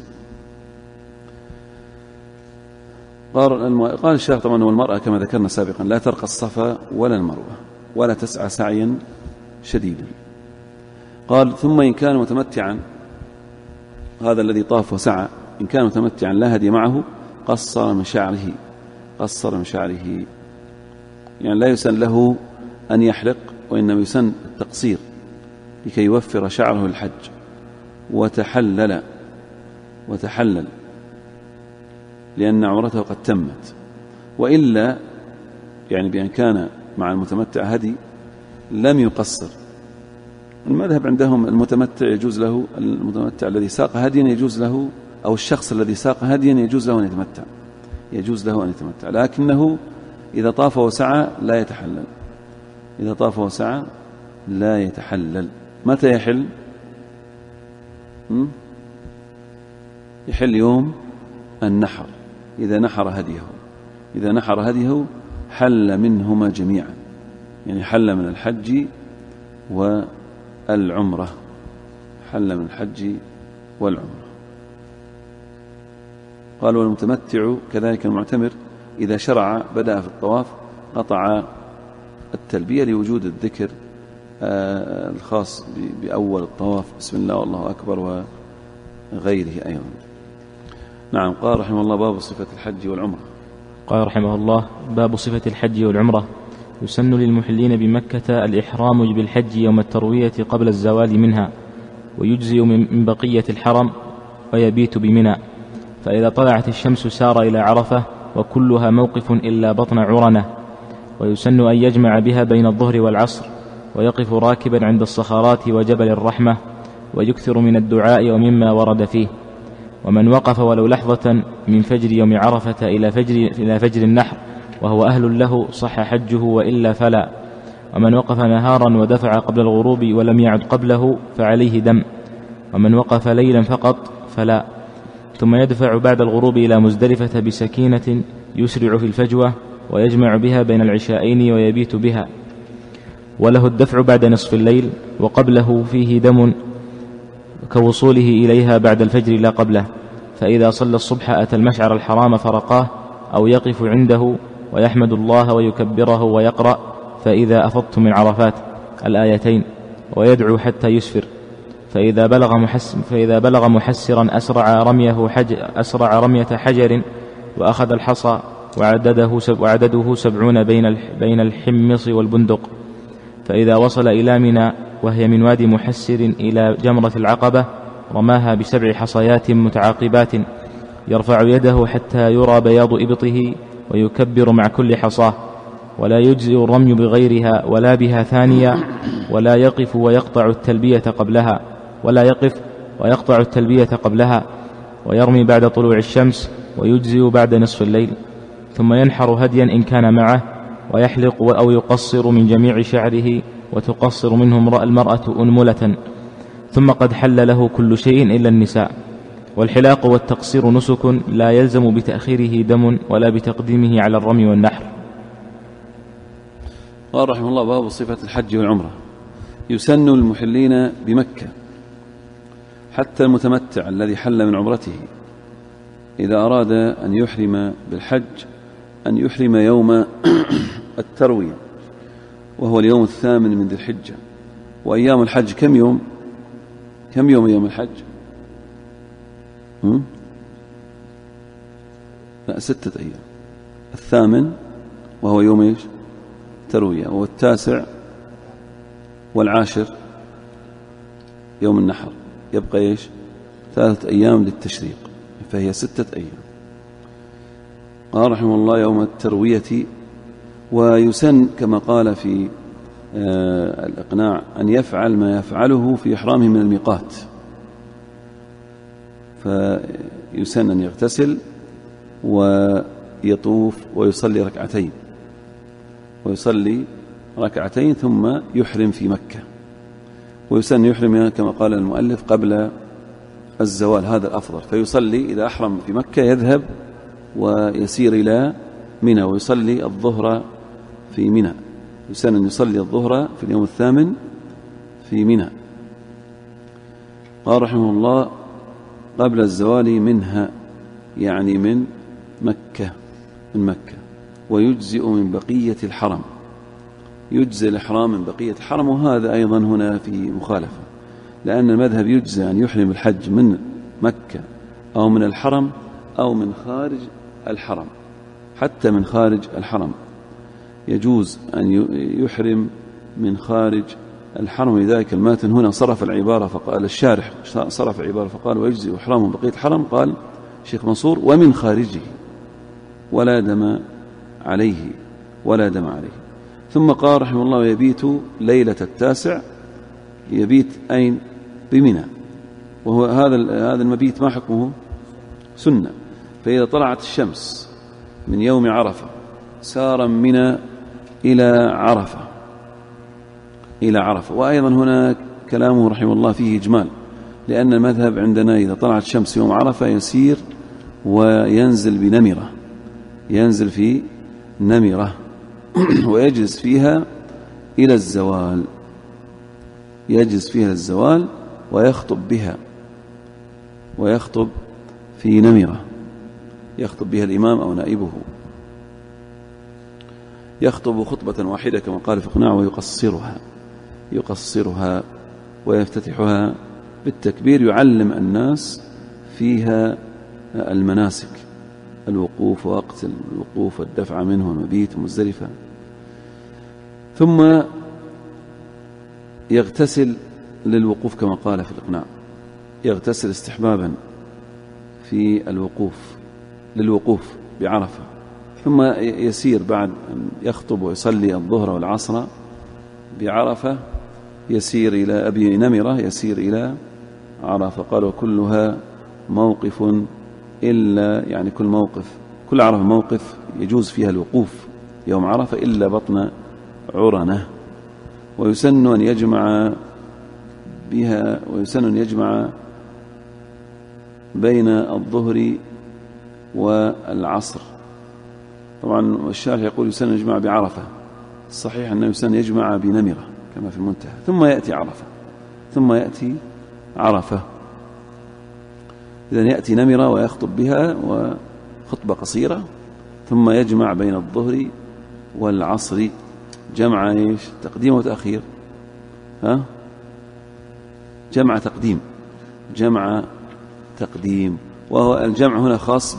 قال الشيخ طبعا: والمرأة كما ذكرنا سابقا لا ترقى الصفا ولا المروة ولا تسعى سعيا شديدا. قال: ثم إن كان متمتعا، هذا الذي طاف وسعى، إن كان متمتعا لا هدي معه قصر من شعره، قصر من شعره، يعني لا يسن له أن يحلق، وإنما يسن التقصير لكي يوفر شعره الحج. وتحلل لأن عمرته قد تمت، وإلا يعني بأن كان مع المتمتع هدي لم يقصر. المذهب عندهم المتمتع يجوز له، المتمتع الذي ساق هديا يجوز له، أو الشخص الذي ساق هديا يجوز له أن يتمتع، يجوز له أن يتمتع، لكنه إذا طاف وسعى لا يتحلل. إذا طاف وسعى لا يتحلل. متى يحل؟ يحل يوم النحر، إذا نحر هديه حل منهما جميعا، يعني حل من الحج والعمرة، حل من الحج والعمرة. قال: والمتمتع كذلك المعتمر إذا شرع بدأ في الطواف قطع التلبية لوجود الذكر الخاص بأول الطواف، بسم الله والله أكبر وغيره أيضا. نعم. قال رحمه الله: باب صفة الحج والعمرة. قال رحمه الله: باب صفة الحج والعمرة. يسن للمحلين بمكة الإحرام بالحج يوم التروية قبل الزوال منها، ويجزئ من بقية الحرم ويبيت بمنى. فإذا طلعت الشمس سار إلى عرفة، وكلها موقف إلا بطن عرنة. ويسن أن يجمع بها بين الظهر والعصر، ويقف راكبا عند الصخرات وجبل الرحمة، ويكثر من الدعاء ومما ورد فيه. ومن وقف ولو لحظة من فجر يوم عرفة إلى فجر النحر وهو أهل له صح حجه، وإلا فلا. ومن وقف نهارا ودفع قبل الغروب ولم يعد قبله فعليه دم. ومن وقف ليلا فقط فلا. ثم يدفع بعد الغروب إلى مزدلفة بسكينة يسرع في الفجوة، ويجمع بها بين العشاءين ويبيت بها. وله الدفع بعد نصف الليل، وقبله فيه دم كوصوله إليها بعد الفجر لا قبله. فإذا صلى الصبح أتى المشعر الحرام فرقاه، أو يقف عنده ويحمد الله ويكبره ويقرأ فإذا أفضت من عرفات الآيتين، ويدعو حتى يسفر. فإذا بلغ محسرا أسرع رمية حجر، وأخذ الحصى وعدده 70 بين الحمص والبندق. فإذا وصل إلى منى وهي من وادي محسر إلى جمرة العقبة، رماها ب7 حصيات متعاقبات، يرفع يده حتى يرى بياض إبطه، ويكبر مع كل حصاه. ولا يجزئ الرمي بغيرها ولا بها ثانية. ولا يقف ويقطع التلبية قبلها، ويرمي بعد طلوع الشمس، ويجزئ بعد نصف الليل. ثم ينحر هديا إن كان معه، ويحلق أو يقصر من جميع شعره، وتقصر منه المرأة أنملة. ثم قد حل له كل شيء إلا النساء. والحلاق والتقصير نسك لا يلزم بتأخيره دم ولا بتقديمه على الرمي والنحر. قال رحمه الله: باب صفة الحج والعمرة. يسن المحلين بمكة حتى المتمتع الذي حل من عمرته إذا أراد أن يحرم بالحج أن يحرم يوم التروية وهو اليوم 8 من ذي الحجة. وأيام الحج كم يوم؟ كم يوم أيام الحج؟ 6 أيام. 8 وهو يوم إيش؟ تروية، والتاسع والعاشر يوم النحر، يبقى إيش؟ 3 أيام للتشريق، فهي 6 أيام. قال رحمه الله يوم التروية. ويسن كما قال في الإقناع أن يفعل ما يفعله في إحرامه من الميقات، فيسن أن يغتسل ويطوف ويصلي ركعتين ثم يحرم في مكة. ويسن يحرم كما قال المؤلف قبل الزوال، هذا الأفضل. فيصلي إذا أحرم في مكة يذهب ويسير إلى منى ويصلي الظهر في منى. يسن أن يصلي الظهر في اليوم 8 في منى. قال رحمه الله قبل الزوال منها، يعني من مكة، ويجزئ من بقية الحرم، يجزئ الإحرام من بقية الحرم. وهذا أيضا هنا في مخالفة، لأن المذهب يجزئ أن يحرم الحج من مكة أو من الحرم أو من خارج الحرم. حتى من خارج الحرم يجوز أن يحرم من خارج الحرم. لذلك الماتن هنا صرف العبارة فقال، الشارح صرف العبارة فقال ويجزئ إحرام من بقية الحرم، قال شيخ منصور ومن خارجه ولا دم عليه. ثم قال رحمه الله يبيت ليلة 9، يبيت أين؟ بمنى. وهو هذا المبيت ما حكمه؟ سنة. فإذا طلعت الشمس من يوم عرفة سار منى إلى عرفة. وأيضا هنا كلامه رحمه الله فيه إجمال، لأن المذهب عندنا إذا طلعت الشمس يوم عرفة يسير وينزل بنمرة، ينزل في نمرة ويجلس فيها إلى الزوال، ويخطب في نمرة، يخطب بها الإمام أو نائبه، يخطب خطبة واحدة كما قال في إقناع، ويقصرها ويفتتحها بالتكبير، يعلم الناس فيها المناسك، الوقوف ووقت الوقوف والدفع منه والمبيت مزدلفة. ثم يغتسل للوقوف كما قال في الإقناع، يغتسل استحبابا في للوقوف بعرفة. ثم يسير بعد أن يخطب ويصلي الظهر والعصر بعرفة، يسير إلى أبي نمرة، يسير إلى عرفة. قال وكلها موقف إلا، يعني كل عرفة موقف يجوز فيها الوقوف يوم عرفة إلا بطن عرنة. ويسن أن يجمع بين الظهر والعصر. طبعا الشارح يقول يسن أن يجمع بعرفة، الصحيح أنه يسن يجمع بنمرة كما في المنتهى، ثم يأتي عرفة. إذن يأتي نمرة ويخطب بها وخطبة قصيرة، ثم يجمع بين الظهر والعصر. جمع إيش؟ تقديم وتأخير؟ جمع تقديم. وهو الجمع هنا خاص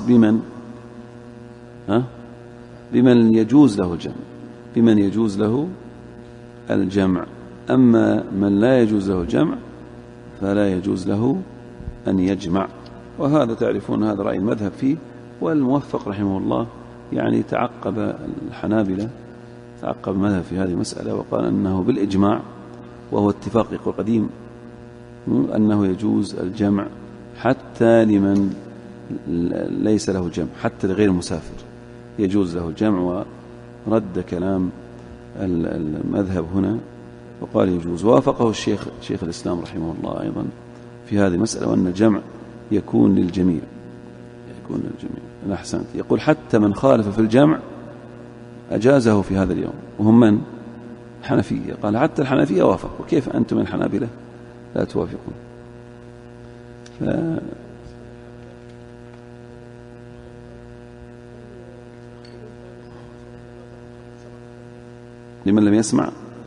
بمن يجوز له الجمع. أما من لا يجوز له الجمع فلا يجوز له أن يجمع. وهذا تعرفون هذا رأي المذهب فيه. والموفق رحمه الله يعني تعقب الحنابلة، تعقب المذهب في هذه المسألة وقال أنه بالإجماع، وهو اتفاق يقول قديم، أنه يجوز الجمع حتى لمن ليس له جمع، حتى لغير المسافر يجوز له الجمع. ورد كلام المذهب هنا وقال يجوز. وافقه شيخ الإسلام رحمه الله أيضا في هذه المسألة، وأن الجمع يكون للجميع. أحسنت. يقول حتى من خالف في الجمع أجازه في هذا اليوم، وهم من؟ الحنفية. قال حتى الحنفية وافقوا، وكيف أنتم من الحنابلة لا توافقون؟ لمن لم يسمع،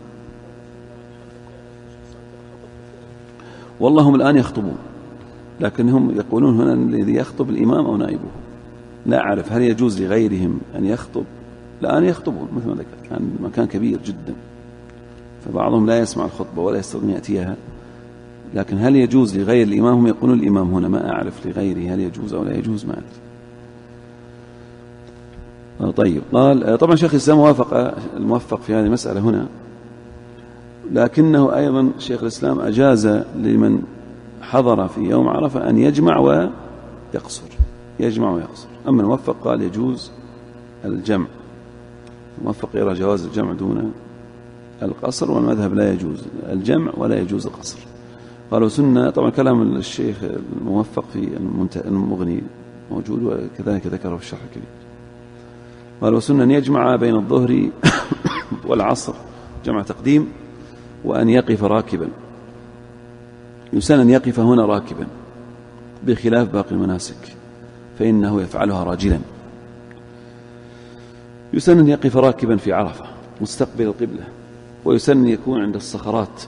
والله هم الآن يخطبون، لكنهم يقولون هنا الذي يخطب الإمام أو نائبه. لا أعرف هل يجوز لغيرهم أن يخطب. الآن يخطبون مثل ما ذكرت، كان مكان كبير جدا، فبعضهم لا يسمع الخطبة ولا يستطيع يأتيها. لكن هل يجوز لغير الإمام؟ هم يقولون الإمام هنا، ما أعرف لغيره هل يجوز أو لا يجوز، ما أعرف. طيب، قال طبعا شيخ الإسلام الموفق في هذه المسألة هنا، لكنه أيضا شيخ الإسلام أجاز لمن حضر في يوم عرفة أن يجمع ويقصر، يجمع ويقصر. أما الموفق قال يجوز الجمع، الموفق يرى جواز الجمع دون القصر، والمذهب لا يجوز الجمع ولا يجوز القصر. قالوا سنة، طبعا كلام الشيخ الموفق في المغني موجود، وكذلك ذكره في الشرح الكبير. قالوا سنة أن يجمع بين الظهر والعصر جمع تقديم، وأن يقف راكبا. يسن أن يقف هنا راكبا بخلاف باقي المناسك، فإنه يفعلها راجلا. يسن أن يقف راكبا في عرفة مستقبل القبلة، ويسن أن يكون عند الصخرات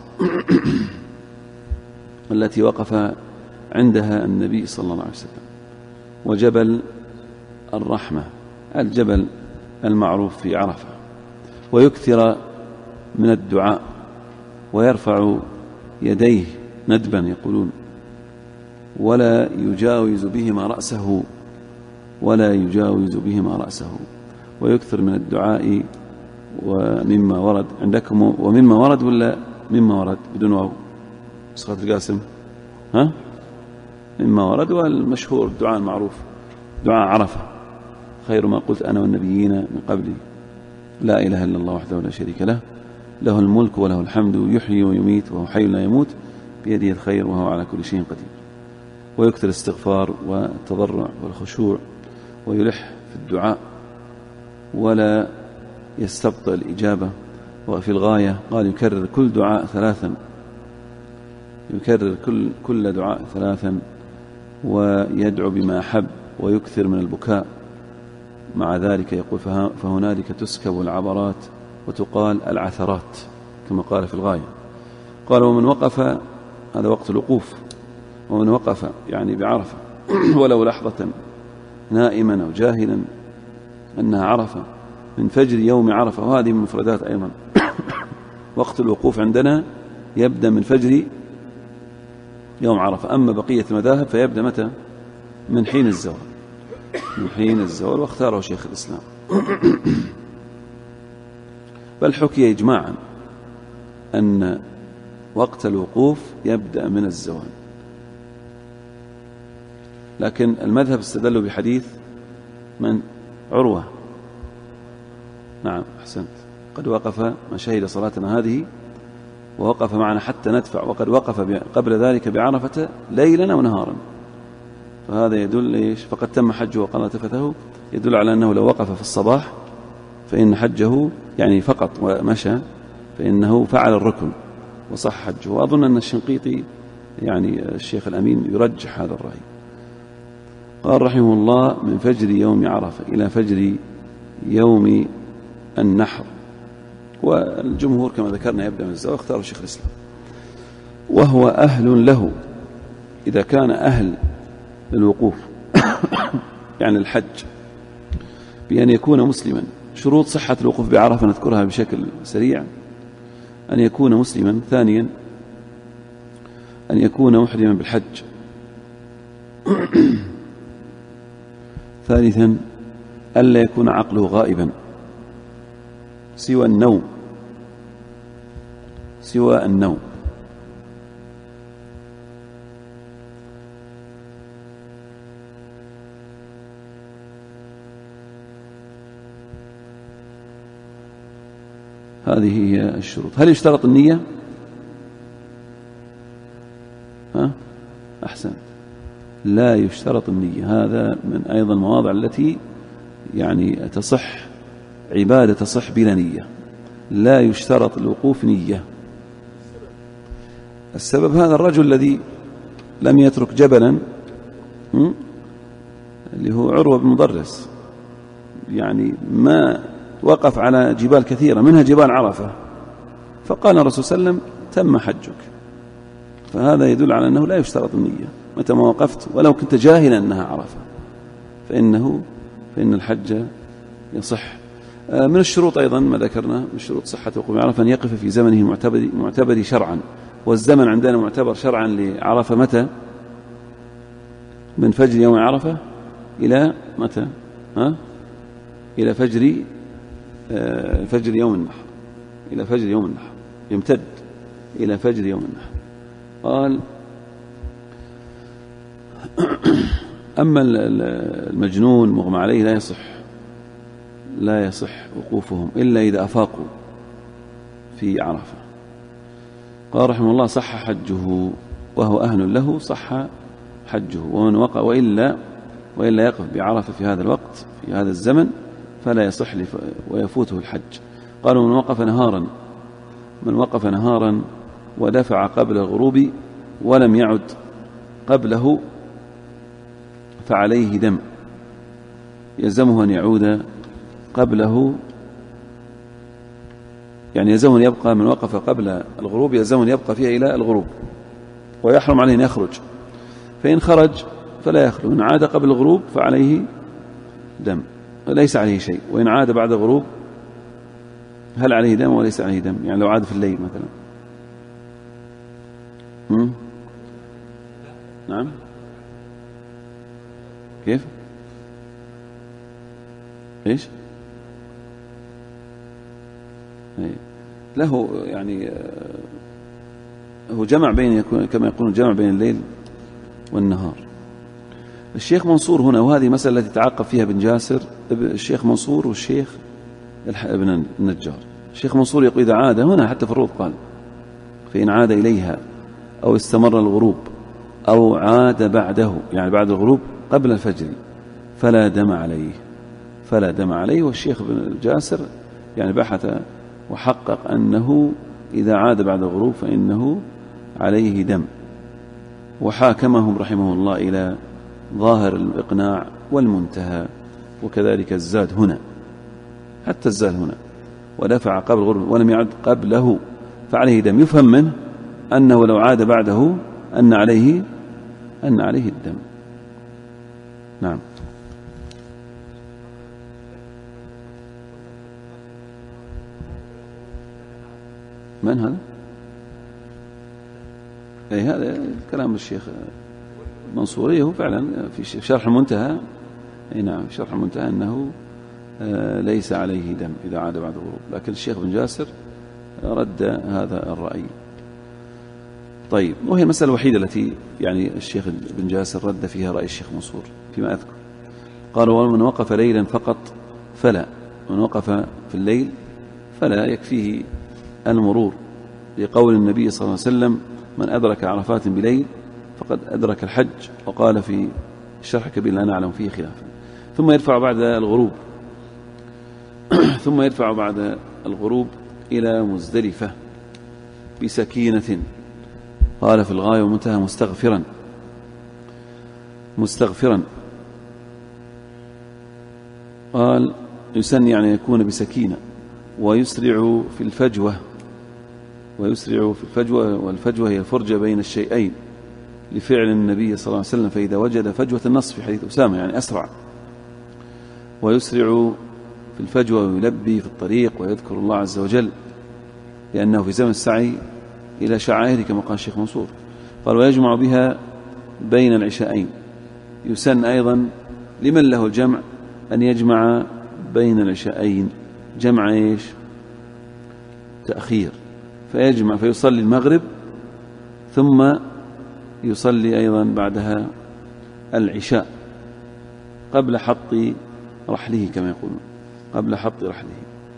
التي وقف عندها النبي صلى الله عليه وسلم، وجبل الرحمة، الجبل المعروف في عرفة، ويكثر من الدعاء، ويرفع يديه ندبا يقولون، ولا يجاوز بهما رأسه، ولا يجاوز بهما رأسه، ويكثر من الدعاء. ومما ورد عندكم، ومما ورد ولا مما ورد بدون واو صيغة القاسم؟ ها، مما ورد. والمشهور الدعاء المعروف دعاء عرفة: خير ما قلت أنا والنبيين من قبلي، لا إله إلا الله وحده لا شريك له، له الملك وله الحمد، يحيي ويميت وهو حي لا يموت، بيده الخير وهو على كل شيء قدير. ويكثر الاستغفار والتضرع والخشوع، ويلح في الدعاء ولا يستبطئ الإجابة. وفي الغاية قال يكرر كل دعاء ثلاثا، يكرر كل دعاء ثلاثا، ويدعو بما أحب، ويكثر من البكاء. مع ذلك يقول فهنالك تسكب العبرات وتقال العثرات، كما قال في الغاية. قال ومن وقف، هذا وقت الوقوف، ومن وقف يعني بعرفة ولو لحظة نائما أو جاهلا أنها عرفة من فجر يوم عرفة، وهذه من مفردات أيضا. وقت الوقوف عندنا يبدأ من فجر يوم عرفة، أما بقية المذاهب فيبدأ متى؟ من حين الزوال، من حين الزوال، واختاره شيخ الإسلام. بل حكي إجماعا أن وقت الوقوف يبدأ من الزوال. لكن المذهب استدلوا بحديث من؟ عروة. نعم أحسنت، قد وقف ما شهد صلاتنا هذه ووقف معنا حتى ندفع، وقد وقف قبل ذلك بعرفة ليلا ونهارا، فهذا يدل إيش؟ فقد تم حجه وقضى تفثه، يدل على أنه لو وقف في الصباح فإن حجه يعني فقط ومشى فإنه فعل الركن وصح حجه. وأظن أن الشنقيطي يعني الشيخ الأمين يرجح هذا الرأي. قال رحمه الله من فجر يوم عرفة إلى فجر يوم النحر، والجمهور كما ذكرنا يبدأ من الزوال، اختار الشيخ الإسلام. وهو أهل له إذا كان أهل الوقوف يعني الحج، بأن يكون مسلما. شروط صحة الوقوف بعرفة نذكرها بشكل سريع: أن يكون مسلما، ثانيا أن يكون محرما بالحج، ثالثا ألا يكون عقله غائبا سوى النوم، سوى النوم. هذه هي الشروط. هل يشترط النية؟ أحسن، لا يشترط النية. هذا من أيضا المواضع التي يعني تصح عبادة، تصح بلا نية. لا يشترط الوقوف نية. السبب هذا الرجل الذي لم يترك جبلا اللي هو عروة بن مضرس، يعني ما وقف على جبال كثيرة منها جبال عرفة، فقال الرسول صلى الله عليه وسلم تم حجك. فهذا يدل على أنه لا يشترط النية متى ما وقفت، ولو كنت جاهلا أنها عرفة فإن الحج يصح. من الشروط أيضا ما ذكرنا من شروط صحة وقوف عرفة أن يقف في زمنه المعتبر شرعا، والزمن عندنا معتبر شرعا لعرفة متى؟ من فجر يوم عرفة إلى متى؟ إلى فجر يوم النحر، إلى فجر يوم النحر، يمتد إلى فجر يوم النحر. قال أما المجنون مغمى عليه لا يصح وقوفهم إلا إذا أفاقوا في عرفة. قال رحمه الله صح حجه وهو أهل له، صح حجه، ومن وقع وإلا يقف بعرفة في هذا الوقت في هذا الزمن فلا يصح ويفوته الحج. قالوا من وقف نهارا ودفع قبل الغروب ولم يعد قبله فعليه دم، يلزمه أن يعود قبله، يعني يلزمه أن يبقى من وقف قبل الغروب يلزمه أن يبقى فيها إلى الغروب، ويحرم عليه أن يخرج، فإن خرج فلا يخلو، إن عاد قبل الغروب فعليه دم ليس عليه شيء، وإن عاد بعد الغروب هل عليه دم وليس عليه دم؟ يعني لو عاد في الليل مثلا نعم كيف؟ إيش؟ له يعني هو جمع بين كما يقولون جمع بين الليل والنهار. الشيخ منصور هنا، وهذه مسألة التي تعقب فيها بن جاسر، الشيخ منصور والشيخ ابن النجار. الشيخ منصور يقول إذا عاد هنا حتى في الروض قال فإن عاد إليها أو استمر الغروب أو عاد بعده، يعني بعد الغروب قبل الفجر، فلا دم عليه. والشيخ ابن جاسر يعني بحث وحقق أنه إذا عاد بعد الغروب فإنه عليه دم، وحاكمهم رحمه الله إلى ظاهر الإقناع والمنتهى، وكذلك الزاد هنا، حتى الزاد هنا ودفع قبل الغروب ولم يعد قبله فعليه دم، يفهم منه أنه لو عاد بعده أن عليه الدم. نعم. من هذا؟ أي هذا كلام الشيخ منصوري، هو فعلا في شرح المنتهى، أي نعم في شرح المنتهى أنه ليس عليه دم إذا عاد بعد الغروب، لكن الشيخ بن جاسر رد هذا الرأي. طيب، وهي المسألة الوحيدة التي يعني الشيخ بن جاسر رد فيها رأي الشيخ منصور فيما أذكر. قالوا ومن وقف ليلا فقط فلا، من وقف في الليل فلا يكفيه المرور، لقول النبي صلى الله عليه وسلم من أدرك عرفات بليل فقد أدرك الحج، وقال في الشرح كبير لا نعلم فيه خلافا. ثم يدفع بعد الغروب إلى مزدلفة بسكينة، قال في الغاية ومنتهى مستغفرا، قال يسن يعني يكون بسكينة، ويسرع في الفجوة، والفجوة هي الفرجة بين الشيئين، لفعل النبي صلى الله عليه وسلم فإذا وجد فجوة النصف في حديث أسامة يعني أسرع، ويسرع في الفجوة ويلبي في الطريق ويذكر الله عز وجل، لأنه في زمن السعي إلى شعائره كما قال الشيخ منصور. قال ويجمع بها بين العشاءين، يسن أيضا لمن له الجمع أن يجمع بين العشاءين، جمع إيش؟ تأخير، فيجمع فيصلي المغرب ثم يصلي أيضا بعدها العشاء قبل حط رحله كما يقولون، قبل حط رحله.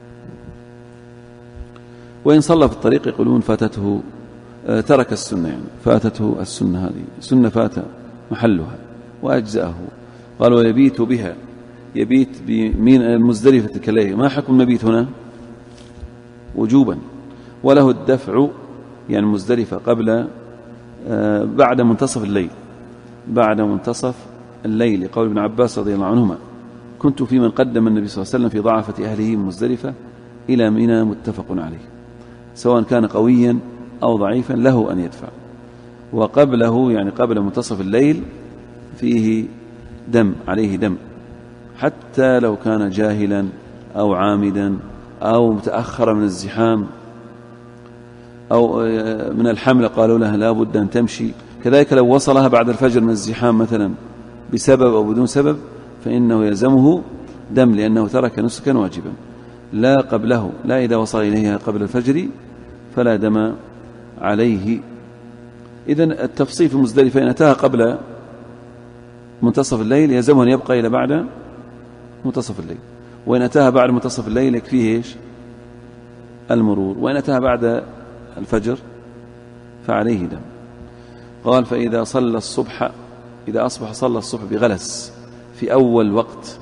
وإن صلى في الطريق يقولون فاتته ترك السنة، يعني فاتته السنة، هذه السنة فات محلها وأجزأه. قال ويبيت بها، يبيت بمين؟ المزدلفة كليه. ما حكم المبيت هنا؟ وجوبا، وله الدفع يعني مزدلفة قبل بعد منتصف الليل، بعد منتصف الليل، لقول ابن عباس رضي الله عنهما: كنت في من قدم النبي صلى الله عليه وسلم في ضعفة أهله من مزدلفة إلى منى، متفق عليه، سواء كان قويا أو ضعيفا له أن يدفع. وقبله يعني قبل منتصف الليل فيه دم، عليه دم، حتى لو كان جاهلا أو عامدا أو متأخر من الزحام أو من الحمل قالوا لها لا بد أن تمشي. كذلك لو وصلها بعد الفجر من الزحام مثلا بسبب أو بدون سبب فإنه يلزمه دم، لأنه ترك نسكا واجبا. لا قبله، لا إذا وصل إليها قبل الفجر فلا دم عليه. إذن التفصيل في مزدلفة: إن أتاها قبل منتصف الليل يلزمه أن يبقى إلى بعد منتصف الليل، وإن أتاها بعد منتصف الليل يكفيه إيش؟ المرور، وإن أتاها بعد الفجر فعليه دم. قال: فإذا صلى الصبح، إذا أصبح صلى الصبح بغلس في أول وقت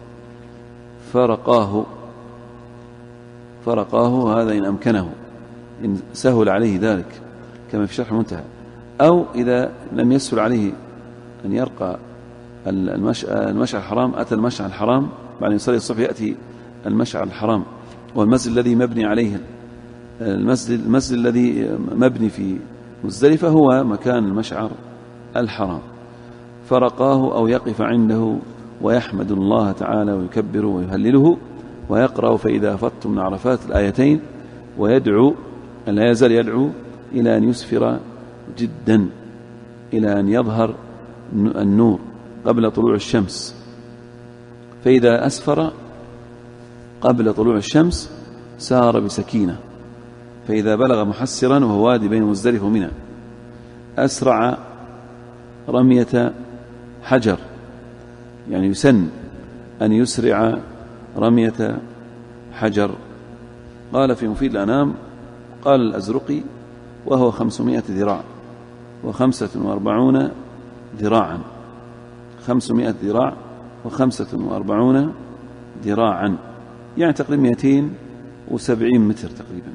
فرقاه، هذا إن أمكنه، إن سهل عليه ذلك كما في شرح المنتهى، أو إذا لم يسهل عليه أن يرقى المشعر الحرام أتى المشعر الحرام بعد أن يصلي الصبح، يأتي المشعر الحرام، والمسجد الذي مبني عليه المسجد الذي مبني في مزدلفة هو مكان المشعر الحرام، فرقاه أو يقف عنده ويحمد الله تعالى ويكبر ويهلله ويقرأ: فإذا أفضتم من عرفات الآيتين، ويدعو، لا يزال يدعو إلى أن يسفر جدا، إلى أن يظهر النور قبل طلوع الشمس. فإذا أسفر قبل طلوع الشمس سار بسكينة، فإذا بلغ محسرا وهو وادي بين مزدلفة ومنى أسرع رمية حجر، يعني يسن أن يسرع رمية حجر. قال في مفيد الأنام: قال الأزرقي: وهو 500 ذراع و45 ذراعا، 500 ذراع و45 ذراعا، يعني تقريبا 270 متر، تقريبا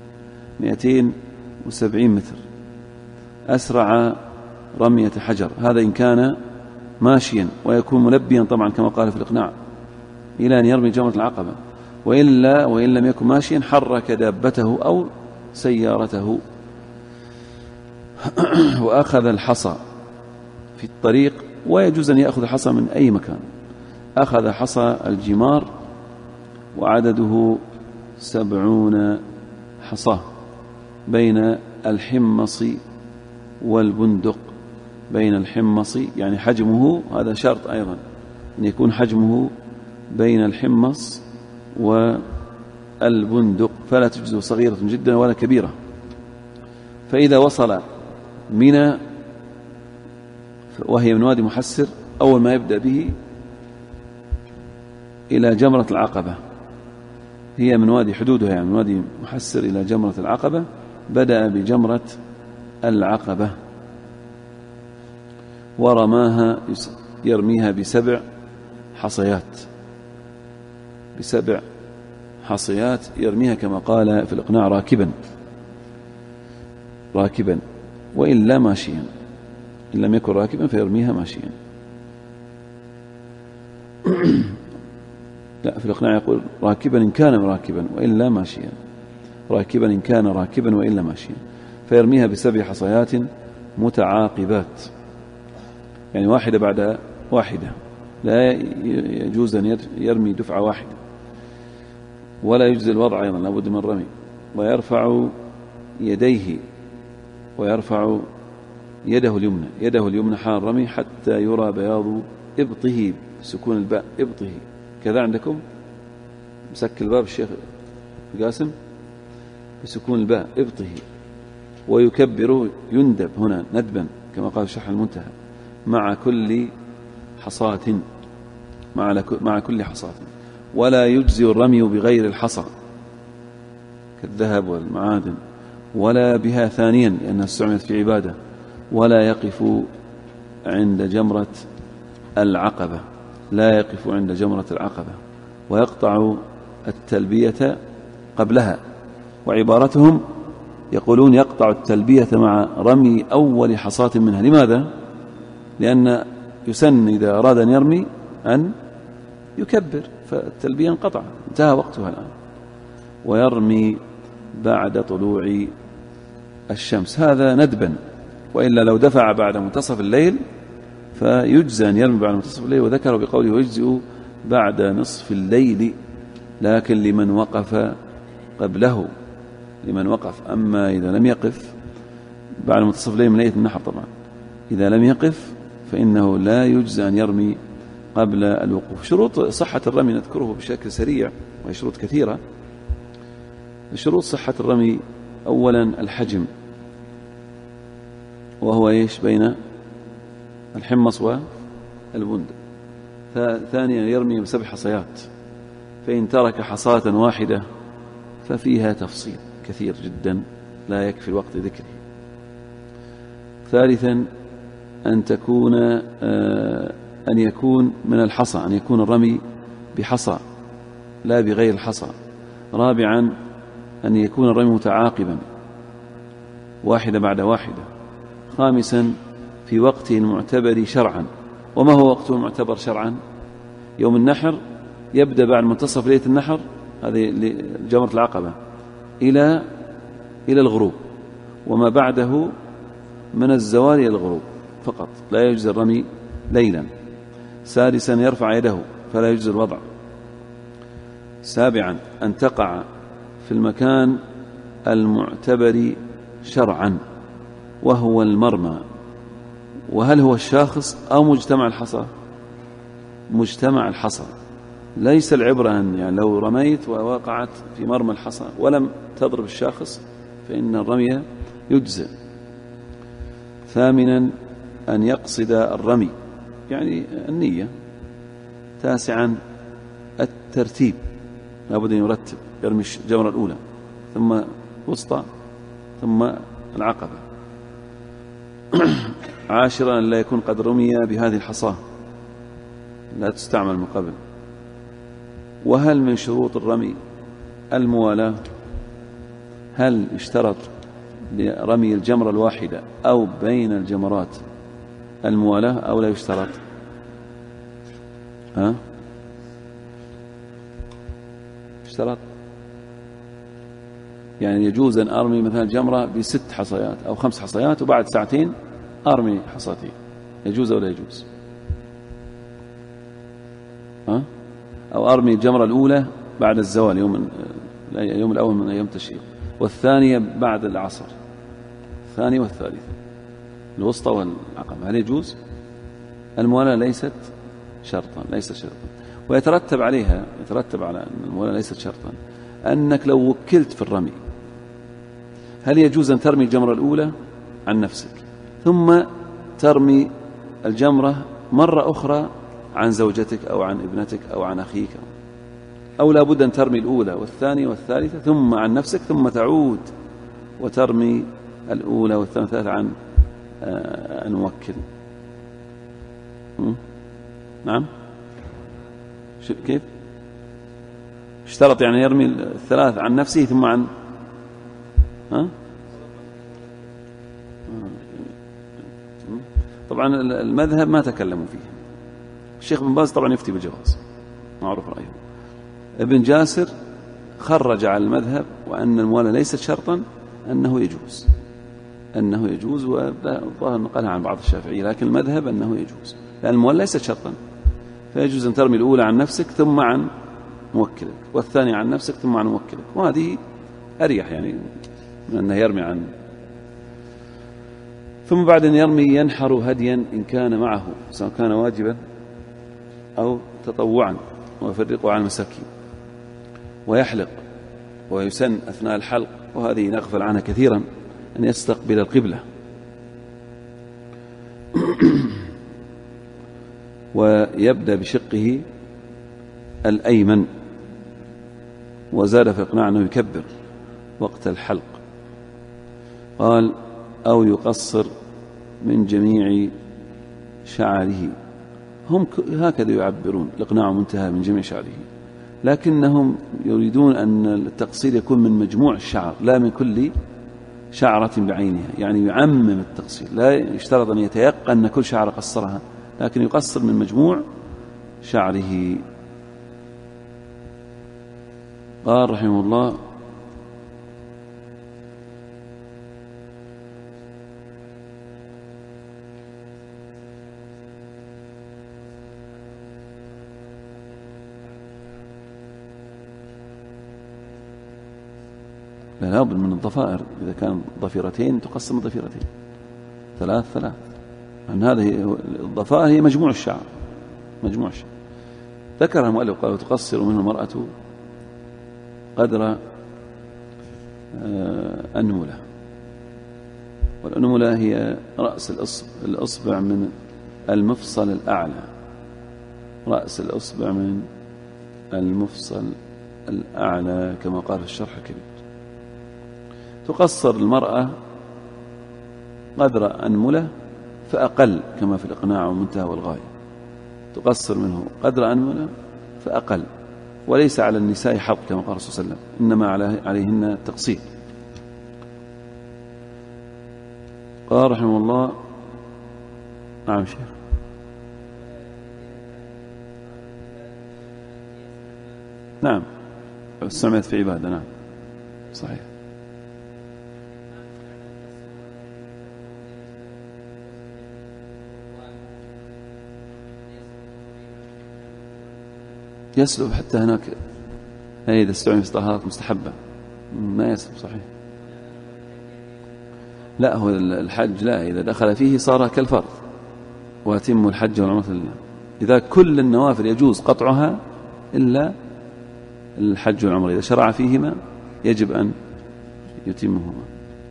270 متر أسرع رمية حجر. هذا إن كان ماشيا، ويكون ملبيا طبعا كما قال في الإقناع إلى أن يرمي جمرة العقبة، وإن لم يكن ماشيا حرك دابته أو سيارته وأخذ الحصى في الطريق، ويجوز أن يأخذ الحصى من أي مكان. أخذ حصى الجمار وعدده 70 حصاه بين الحمص والبندق، بين الحمص يعني حجمه، هذا شرط أيضا أن يكون حجمه بين الحمص والبندق، فلا تجزه صغيرة جدا ولا كبيرة. فإذا وصل منى وهي من وادي محسر، أول ما يبدأ به إلى جمرة العقبة، هي من وادي حدودها، يعني من وادي محسر إلى جمرة العقبة، بدأ بجمرة العقبة ورماها، يرميها ب7 حصيات، ب7 حصيات يرميها كما قال في الإقناع راكبا وإلا ماشيا، إن لم يكن راكبا فيرميها ماشيا. لا، في الإقناع يقول راكبا إن كان راكبا وإلا ماشيا، راكبا إن كان راكبا وإلا ماشيا، فيرميها ب7 حصيات متعاقبات، يعني واحدة بعد واحدة، لا يجوز أن يرمي دفعة واحدة، ولا يجزي الوضع أيضا، لابد من الرمي. ويرفع يديه، ويرفع يده اليمنى حال الرمي حتى يرى بياض إبطه، سكون الباء، إبطه كذا عندكم مسك الباب الشيخ قاسم، بسكون الباء إبطه. ويكبر، يندب هنا ندبا كما قال شرح المنتهى، مع كل حصاة، مع كل حصاة. ولا يجزي الرمي بغير الحصى كالذهب والمعادن، ولا بها ثانيا لأنها استعملت في عبادة. ولا يقف عند جمرة العقبة، لا يقف عند جمرة العقبة، ويقطع التلبية قبلها. وعبارتهم يقولون يقطع التلبية مع رمي أول حصاة منها. لماذا؟ لأن يسن إذا أراد أن يرمي أن يكبر، فالتلبية انقطع، انتهى وقتها الآن. ويرمي بعد طلوع الشمس، هذا ندبا، وإلا لو دفع بعد منتصف الليل فيجزى أن يرمي بعد منتصف الليل، وذكر بقوله ويجزئ بعد نصف الليل، لكن لمن وقف قبله، لمن وقف. أما إذا لم يقف بعد منتصف الليل من ليلة النحر طبعا، إذا لم يقف فإنه لا يجزى أن يرمي قبل الوقوف. شروط صحة الرمي نذكره بشكل سريع، وهي شروط كثيرة. شروط صحة الرمي: أولا الحجم، وهو إيش؟ بين الحمص والبندق. ثانيا يرمي ب7 حصيات، فإن ترك حصاة واحدة ففيها تفصيل كثير جدا لا يكفي الوقت ذكره. ثالثا أن يكون من الحصى، أن يكون الرمي بحصى لا بغير الحصى. رابعا أن يكون الرمي متعاقبا واحدة بعد واحدة. خامسا في وقته المعتبر شرعا. وما هو وقته المعتبر شرعا؟ يوم النحر يبدأ بعد منتصف ليلة النحر، هذه جمرة العقبة، إلى الغروب، وما بعده من الزوال إلى الغروب فقط، لا يجزي الرمي ليلا. سادسا يرفع يده فلا يجزي الوضع. سابعا أن تقع في المكان المعتبر شرعا، وهو المرمى. وهل هو الشاخص أو مجتمع الحصى؟ مجتمع الحصى. ليس العبرة أن يعني لو رميت ووقعت في مرمى الحصى ولم تضرب الشاخص فإن الرمي يجزئ. ثامنا أن يقصد الرمي، يعني النية. تاسعا الترتيب، لابد أن يرتب، يرمي الجمرة الأولى ثم وسطى ثم العقبة. عاشرا لا يكون قد رمي بهذه الحصاة، لا تستعمل من قبل. وهل من شروط الرمي الموالاة؟ هل يشترط لرمي الجمرة الواحدة أو بين الجمرات الموالاة أو لا يشترط؟ اشترط. يعني يجوز أن أرمي مثلا الجمرة ب6 حصيات أو 5 حصيات وبعد ساعتين أرمي حصاتين، يجوز أو لا يجوز؟ أو أرمي الجمرة الأولى بعد الزوال، يوم الأول من أيام التشريق، والثانية بعد العصر، الثانية والثالثة، الوسطى والعقبة، هل يجوز؟ الموالاة ليست شرطا، ليست شرطا. ويترتب عليها، يترتب على أن الموالاة ليست شرطا أنك لو وكلت في الرمي، هل يجوز أن ترمي الجمرة الأولى عن نفسك ثم ترمي الجمرة مرة أخرى عن زوجتك أو عن ابنتك أو عن أخيك، أو لا بد أن ترمي الأولى والثانية والثالثة ثم عن نفسك ثم تعود وترمي الأولى والثانية والثالثة عن موكل؟ نعم، كيف؟ اشترط يعني يرمي الثلاث عن نفسه ثم عن طبعا المذهب ما تكلموا فيه. الشيخ بن باز طبعا يفتي بالجواز، معروف رأيه. ابن جاسر خرج على المذهب وأن الموالاة ليست شرطا، أنه يجوز وظاهر نقلها عن بعض الشافعية، لكن المذهب أنه يجوز لأن الموالاة ليست شرطا، فيجوز أن ترمي الأولى عن نفسك ثم عن موكلك، والثانية عن نفسك ثم عن موكلك، وهذه أريح يعني من أنه يرمي عن. ثم بعد أن يرمي ينحر هديا إن كان معه، سواء كان واجبا أو تطوعا، ويفرقه عن المساكين، ويحلق، ويسن أثناء الحلق، وهذه نغفل عنها كثيرا، أن يستقبل القبلة، ويبدأ بشقه الأيمن. وزاد في الإقناع أنه يكبر وقت الحلق. قال أو يقصر من جميع شعره. هم هكذا يعبرون، الإقناع منتهى من جميع شعره، لكنهم يريدون أن التقصير يكون من مجموع الشعر لا من كل شعرة بعينها، يعني يعمم التقصير، لا يشترط أن يتيقن أن كل شعرة قصرها، لكن يقصر من مجموع شعره. قال رحمه الله: لا بد من الضفائر، إذا كان ضفيرتين تقسم الضفيرتين، ثلاث. أن هذه الضفائر هي مجموع الشعر، مجموع الشعر. ذكر المؤلف قال: وتقصر منه المرأة قدر أنملة. والأنملة هي رأس الأصبع من المفصل الأعلى، رأس الأصبع من المفصل الأعلى كما قال في الشرح الكبير. تقصر المرأة قدر أنملة فأقل كما في الإقناع والمنتهى والغاية، تقصر منه قدر أنملة فأقل، وليس على النساء حظ كما قال الرسول صلى الله عليه وسلم، إنما عليهن التقصير. قال رحمه الله: نعم شيخ. نعم استعملت في عبادة، نعم صحيح. يسلب حتى هناك، إذا استعمل في طهارات مستحبة ما يسلب، صحيح. لا هو الحج لا، إذا دخل فيه صار كالفرض، وأتم الحج والعمرة لله. إذا كل النوافل يجوز قطعها إلا الحج والعمرة، إذا شرع فيهما يجب أن يتمهما.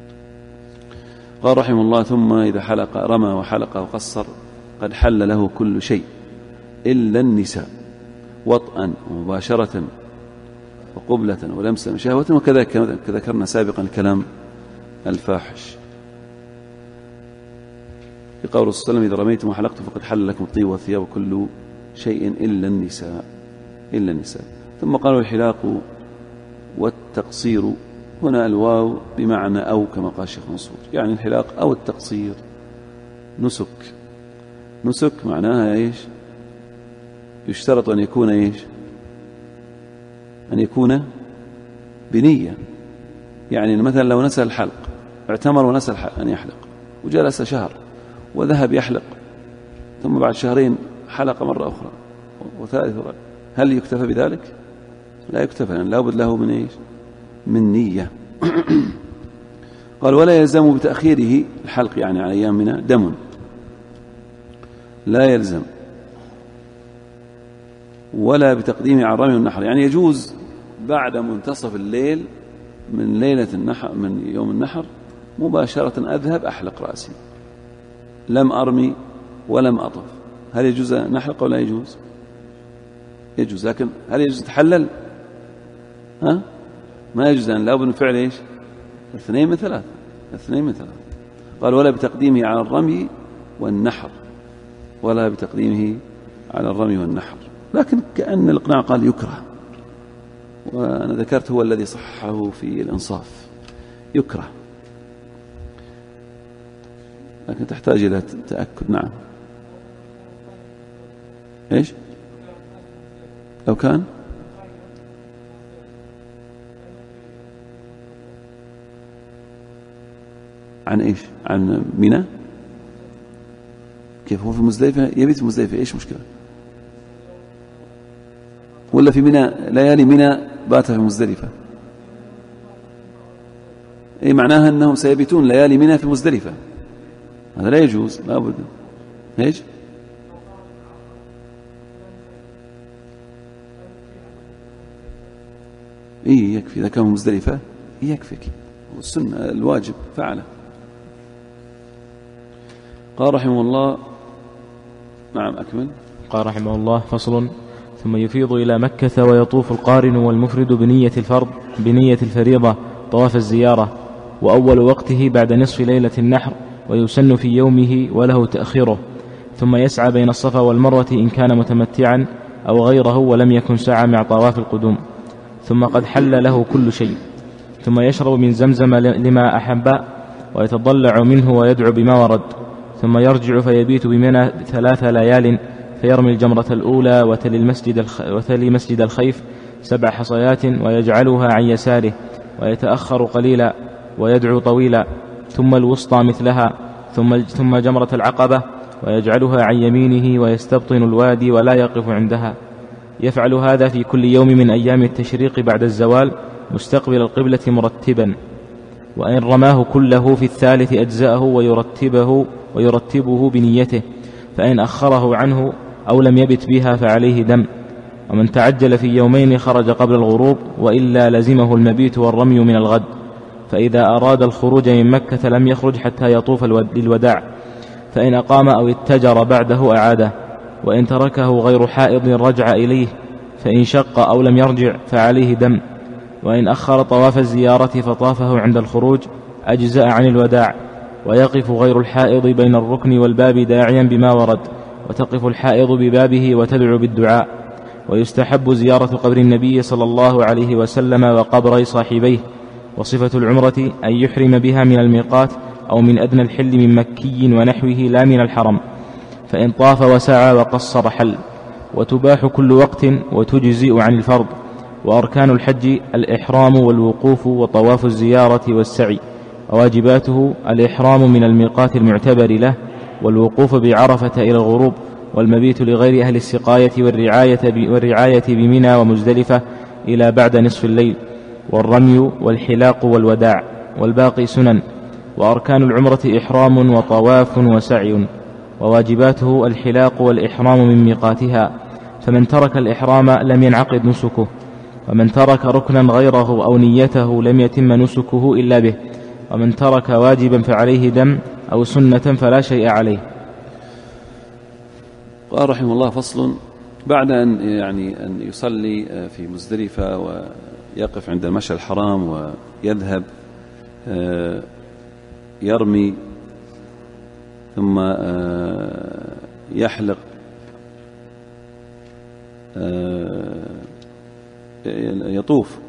قال رحمه الله: ثم إذا حلق رمى وحلق وقصر قد حل له كل شيء إلا النساء، وطئا ومباشرة وقبلة ولمسا وشهوة، وكذلك ذكرنا سابقا الكلام الفاحش في قول الرسول صلى الله عليه وسلم: إذا رميتم وحلقتم فقد حل لكم الطيب والثياب وكل شيء إلا النساء، إلا النساء. ثم قالوا: الحلاق والتقصير، هنا الواو بمعنى أو كما قال الشيخ منصور، يعني الحلاق أو التقصير نسك. نسك معناها إيش؟ يشترط أن يكون إيش؟ أن يكون بنية. يعني مثلا لو نسى الحلق، اعتمر ونسى أن يحلق وجلس شهر وذهب يحلق، ثم بعد شهرين حلق مرة أخرى وثالث، هل يكتفى بذلك؟ لا يكتفى، لأن لا بد له من إيش؟ من نية. قال: ولا يلزم بتأخيره الحلق، يعني على أيامنا دم، لا يلزم، ولا بتقديمه على الرمي والنحر، يعني يجوز بعد منتصف الليل من ليلة النحر، من يوم النحر مباشرة أذهب أحلق رأسي، لم أرمي ولم أطف. هل يجوز نحلق ولا يجوز؟ يجوز، لكن هل يجوز تحلل؟ ما يجوز، لأن لابد من فعل إيش؟ اثنين من ثلاثة. قال: ولا بتقديمه على الرمي والنحر، ولا بتقديمه على الرمي والنحر، لكن كأن الإقناع قال يكره، وأنا ذكرت هو الذي صححه في الإنصاف، يكره، لكن تحتاج إلى تأكد. نعم. إيش؟ لو كان عن إيش؟ عن منى؟ كيف هو في مزدلفة؟ يبيت في مزدلفة، إيش مشكلة؟ ولا في منى ليالي منى بات في مزدلفة؟ إيه معناها أنهم سيبيتون ليالي منى في مزدلفة، هذا لا يجوز، لا بد. إيش؟ إيه يكفي، إذا كان مزدلفة يكفيك، والسنة الواجب فعله. قال رحمه الله: نعم أكمل. قال رحمه الله: فصل: ثم يفيض إلى مكة ويطوف القارن والمفرد بنية الفرض، بنية الفريضة طواف الزيارة، وأول وقته بعد نصف ليلة النحر، ويسن في يومه وله تأخيره، ثم يسعى بين الصفا والمروة إن كان متمتعا أو غيره ولم يكن سعى مع طواف القدوم، ثم قد حل له كل شيء. ثم يشرب من زمزم لما أحب ويتضلع منه ويدعو بما ورد، ثم يرجع فيبيت بمنى 3 ليال، فيرمي الجمرة الأولى وتلي مسجد الخيف 7 حصيات ويجعلها عن يساره، ويتأخر قليلا ويدعو طويلا، ثم الوسطى مثلها، ثم جمرة العقبة ويجعلها عن يمينه، ويستبطن الوادي ولا يقف عندها. يفعل هذا في كل يوم من أيام التشريق بعد الزوال مستقبل القبلة مرتبا، وإن رماه كله في الثالث أجزأه ويرتبه بنيته، فإن أخره عنه أو لم يبت بها فعليه دم. ومن تعجل في يومين خرج قبل الغروب، وإلا لزمه المبيت والرمي من الغد. فإذا أراد الخروج من مكة لم يخرج حتى يطوف للوداع، فإن أقام أو اتجر بعده أعاده، وإن تركه غير حائض رجع إليه، فإن شق أو لم يرجع فعليه دم. وإن أخر طواف الزيارة فطافه عند الخروج أجزأ عن الوداع، ويقف غير الحائض بين الركن والباب داعيا بما ورد، وتقف الحائض ببابه وتدعو بالدعاء. ويستحب زيارة قبر النبي صلى الله عليه وسلم وقبري صاحبيه. وصفة العمرة أن يحرم بها من الميقات أو من أدنى الحل من مكي ونحوه لا من الحرم، فإن طاف وسعى وقصر حل. وتباح كل وقت وتجزئ عن الفرض. وأركان الحج الإحرام والوقوف وطواف الزيارة والسعي، وواجباته الإحرام من الميقات المعتبر له، والوقوف بعرفة إلى الغروب، والمبيت لغير أهل السقاية والرعاية بمنى ومزدلفة إلى بعد نصف الليل، والرمي والحلاق والوداع، والباقي سنن. وأركان العمرة إحرام وطواف وسعي، وواجباته الحلاق والإحرام من ميقاتها، فمن ترك الإحرام لم ينعقد نسكه، ومن ترك ركنا غيره أو نيته لم يتم نسكه إلا به، ومن ترك واجبا فعليه دم أو سنة فلا شيء عليه. قال رحمه الله: فصل. بعد أن يصلي في مزدلفة ويقف عند المشعر الحرام ويذهب يرمي، ثم يحلق، يطوف،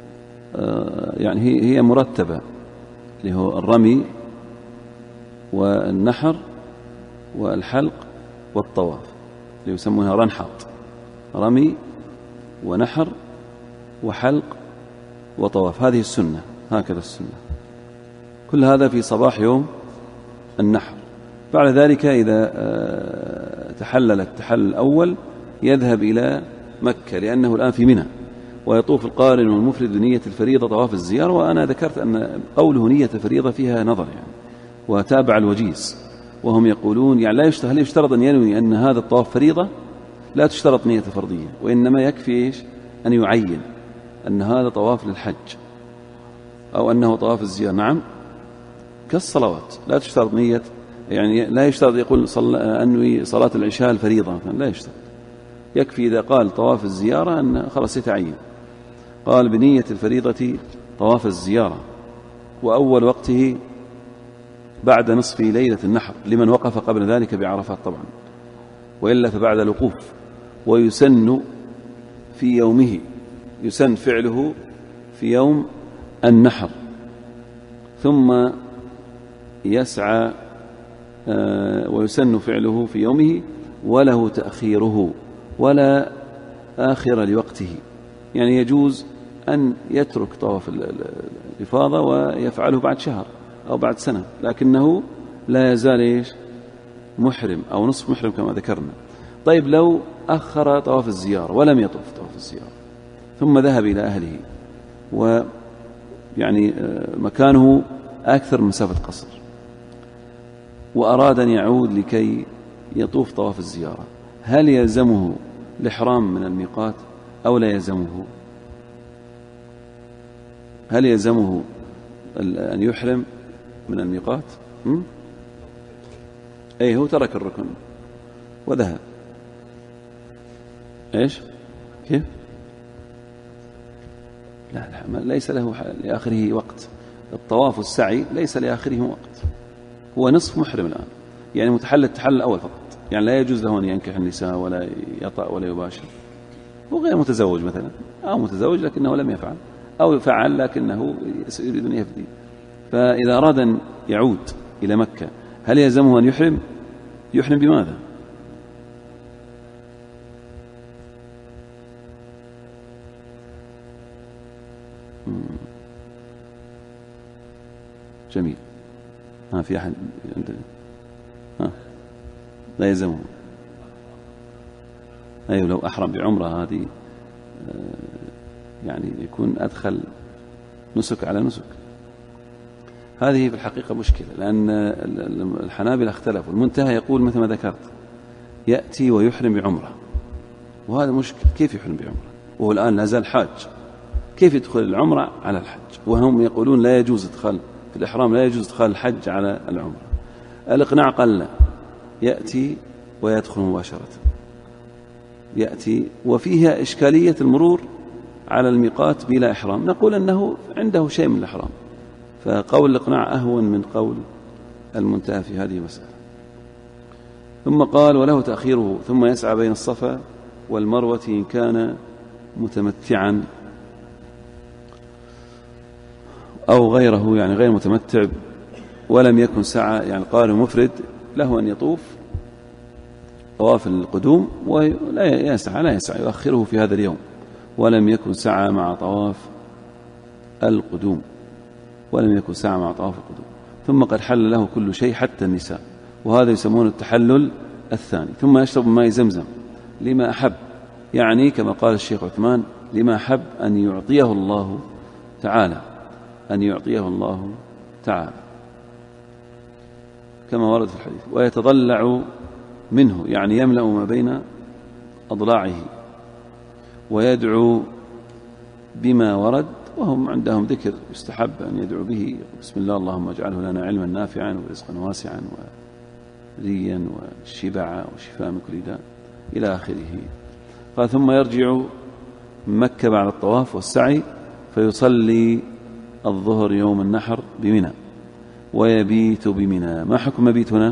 يعني هي مرتبة، اللي هو الرمي والنحر والحلق والطواف، اللي يسمونها رنحاط، رمي ونحر وحلق وطواف. هذه السنة، هكذا السنة. كل هذا في صباح يوم النحر. بعد ذلك إذا تحلل التحلل الأول يذهب إلى مكة، لأنه الآن في منى، ويطوف القارن والمفرد بنية الفريضة طواف الزيارة. وأنا ذكرت أن قوله نية الفريضة فيها نظر، وتابع الوجيز، وهم يقولون هل يشترط أن ينوي أن هذا الطواف فريضة؟ لا تشترط نية فرضية، وإنما يكفي أن يعين أن هذا طواف للحج أو أنه طواف الزيارة. نعم، كالصلوات لا تشترط نية، لا يشترط يقول أنوي صلاة العشاء الفريضة، لا يشترط، يكفي إذا قال طواف الزيارة أن خلاص يتعين. قال: بنية الفريضة طواف الزيارة، وأول وقته بعد نصف ليلة النحر لمن وقف قبل ذلك بعرفات طبعا، وإلا فبعد الوقوف. ويسن في يومه، يسن فعله في يوم النحر، ثم يسعى، ويسن فعله في يومه، وله تأخيره ولا آخر لوقته. يعني يجوز أن يترك طواف الإفاضة ويفعله بعد شهر أو بعد سنة، لكنه لا يزال محرم أو نصف محرم كما ذكرنا. طيب، لو أخر طواف الزيارة ولم يطوف طواف الزيارة ثم ذهب إلى أهله، ويعني مكانه أكثر من مسافة قصر، وأراد أن يعود لكي يطوف طواف الزيارة، هل يلزمه الإحرام من الميقات أو لا يلزمه؟ هل يلزمه أن يحرم من الميقات؟ أي هو ترك الركن وذهب. إيش؟ كيف؟ لا، ليس له لآخره وقت. الطواف والسعي ليس لآخره وقت، هو نصف محرم الآن، يعني متحلل التحلل الأول فقط، يعني لا يجوز له أن ينكح النساء ولا يطأ ولا يباشر. وغير متزوج مثلا، أو متزوج لكنه لم يفعل، أو فعل لكنه يريد أن يفدي. فإذا أراد أن يعود إلى مكة هل يلزمه أن يحرم؟ يحرم بماذا؟ جميل. في أحد لا يلزمه. أيوة لو أحرم بعمرة هذه يعني يكون أدخل نسك على نسك. هذه في الحقيقة مشكلة، لأن الحنابلة اختلفوا. المنتهى يقول مثل ما ذكرت يأتي ويحرم بعمرة، وهذا مشكل. كيف يحرم بعمرة وهو الآن لا زال حاج؟ كيف يدخل العمرة على الحج؟ وهم يقولون لا يجوز إدخال في الإحرام، لا يجوز إدخال الحج على العمرة. الإقناع قال لا، يأتي ويدخل مباشرة. يأتي وفيها إشكالية المرور على الميقات بلا إحرام، نقول أنه عنده شيء من الإحرام، فقول الإقناع أهون من قول المنتهى في هذه المسألة. ثم قال وله تأخيره ثم يسعى بين الصفا والمروة إن كان متمتعا أو غيره، يعني غير متمتع ولم يكن سعى، يعني قال مفرد له أن يطوف طواف القدوم ولا يسعى يؤخره في هذا اليوم، ولم يكن سعى مع طواف القدوم، ثم قد حل له كل شيء حتى النساء، وهذا يسمون التحلل الثاني. ثم يشرب ماء زمزم لما أحب، يعني كما قال الشيخ عثمان لما أحب أن يعطيه الله تعالى كما ورد في الحديث. ويتضلع منه، يعني يملأ ما بين أضلاعه، ويدعو بما ورد، وهم عندهم ذكر يستحب أن يدعو به بسم الله اللهم اجعله لنا علما نافعا ورزقا واسعا وريا وشبعا وشفاء من كل داء إلى آخره. قال ثم يرجع من مكة بعد الطواف والسعي فيصلي الظهر يوم النحر بمنى ويبيت بمنى. ما حكم مبيت هنا؟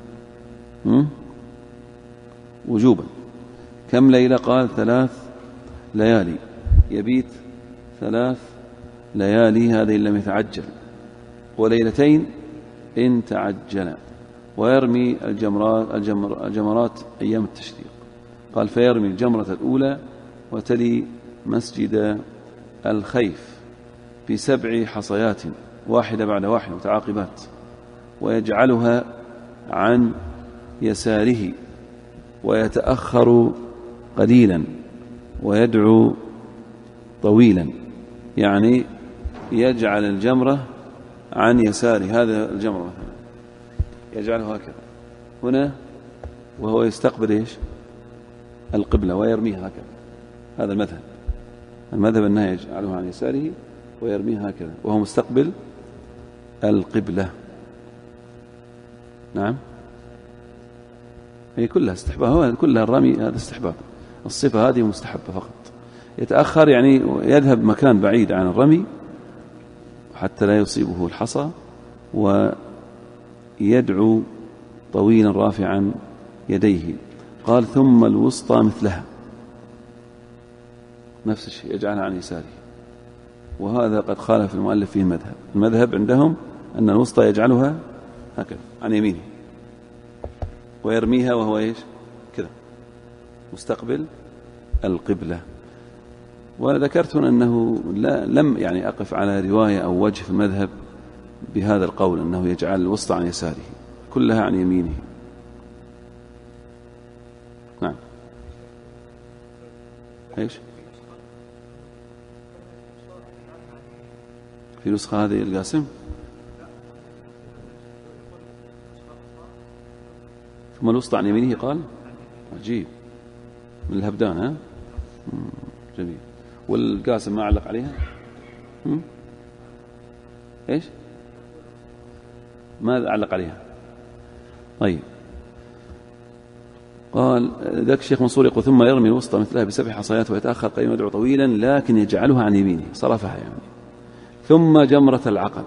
وجوبا. كم ليلة؟ قال 3 ليالي. يبيت 3 ليالي هذه إن لم يتعجل، وليلتين إن تعجل. ويرمي الجمرات أيام التشريق. قال فيرمي الجمرة الأولى وتلي مسجد الخيف ب7 حصيات واحدة بعد واحدة متعاقبات، ويجعلها عن يساره ويتأخر قليلا ويدعو طويلا، يعني يجعل الجمرة عن يساره. هذا الجمرة مثلا يجعله هكذا هنا وهو يستقبل إيش؟ القبلة، ويرميه هكذا. هذا المذهب أنه يجعله عن يساره ويرميه هكذا وهو مستقبل القبلة. نعم، هي كلها استحباب، كلها الرمي هذا استحباب. الصفة هذه مستحبة فقط. يتأخر يعني يذهب مكان بعيد عن الرمي حتى لا يصيبه الحصى، ويدعو طويلا رافعا يديه. قال ثم الوسطى مثلها، نفس الشيء يجعلها عن يساره. وهذا قد خالف المؤلف فيه المذهب عندهم أن الوسطى يجعلها هكذا عن يمينه ويرميها وهو إيش؟ كذا مستقبل القبلة. وأنا ذكرت أنه لم يعني أقف على رواية أو وجه في المذهب بهذا القول أنه يجعل الوسطى عن يساره، كلها عن يمينه. نعم. إيش؟ في نسخة هذه القاسم ثم الوسطى عن يمينه. قال عجيب من الهبدان. ها جميل. والقاسم ما علق عليها. إيش؟ ماذا علق عليها؟ طيب. قال ذاك الشيخ منصور يقول ثم يرمي الوسطى مثلها ب7 حصيات ويتأخر قليلا ويدعو طويلا لكن يجعلها عن يمينه، صرفها يعني. ثم جمرة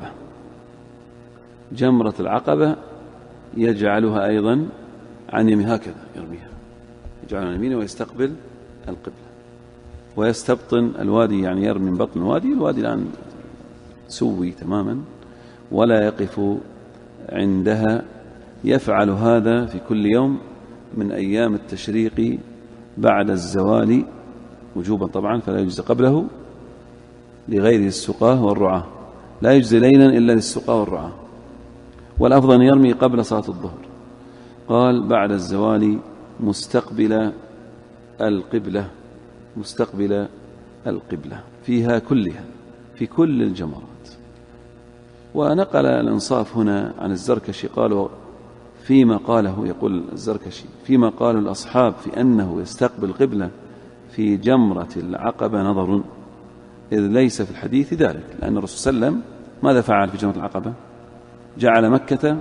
العقبة يجعلها أيضا عن يمينه، هكذا يرميها، يجعلها عن يمينه ويستقبل القبلة. ويستبطن الوادي، يعني يرمي من بطن الوادي. الوادي الآن سوي تماما ولا يقف عندها. يفعل هذا في كل يوم من أيام التشريق بعد الزوال وجوبا طبعا، فلا يجزي قبله لغير السقاه والرعاه، لا يجزي ليلا إلا للسقاه والرعاه، والأفضل أن يرمي قبل صلاة الظهر. قال بعد الزوال مستقبل القبلة، مستقبل القبلة فيها كلها، في كل الجمرات. ونقل الإنصاف هنا عن الزركشي قالوا فيما قاله، يقول الزركشي فيما قال الأصحاب في أنه يستقبل القبلة في جمرة العقبة نظر، إذ ليس في الحديث ذلك، لأن الرسول صلى الله عليه وسلم ماذا فعل في جمرة العقبة؟ جعل مكة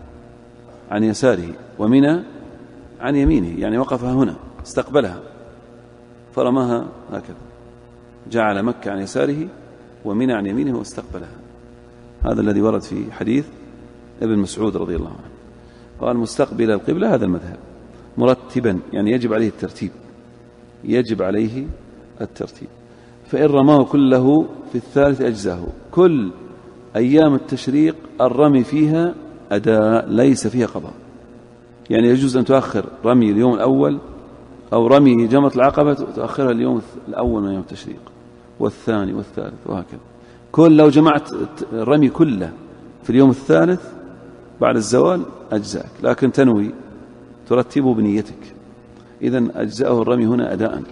عن يساره ومنى عن يمينه، يعني وقفها هنا استقبلها فرماها هكذا، جعل مكة عن يساره ومنى عن يمينه واستقبلها. هذا الذي ورد في حديث ابن مسعود رضي الله عنه. قال مستقبل القبلة، هذا المذهب، مرتبا يعني يجب عليه الترتيب، يجب عليه الترتيب. فإن رماه كله في الثالث أجزاه. كل أيام التشريق الرمي فيها أداء ليس فيها قضاء، يعني يجوز أن تؤخر رمي اليوم الأول أو رمي جمرة العقبة تؤخرها اليوم الأول من يوم التشريق والثاني والثالث وهكذا. كل لو جمعت الرمي كله في اليوم الثالث بعد الزوال أجزاك، لكن تنوي ترتبه بنيتك، إذن أجزاءه الرمي هنا أداء.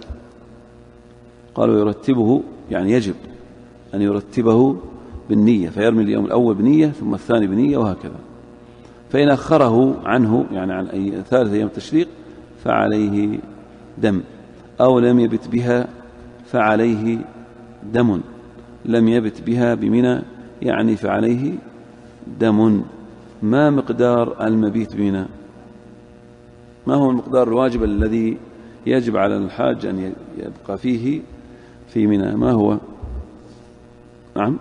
قالوا يرتبه يعني يجب أن يرتبه بالنية، فيرمي اليوم الأول بنية ثم الثاني بنية وهكذا. فإن أخره عنه يعني عن ثالث أيام التشريق فعليه دم، أو لم يبت بها فعليه دم، لم يبت بها بمنى يعني فعليه دم. ما مقدار المبيت بمنى؟ ما هو المقدار الواجب الذي يجب على الحاج أن يبقى فيه في منى؟ ما هو؟ نعم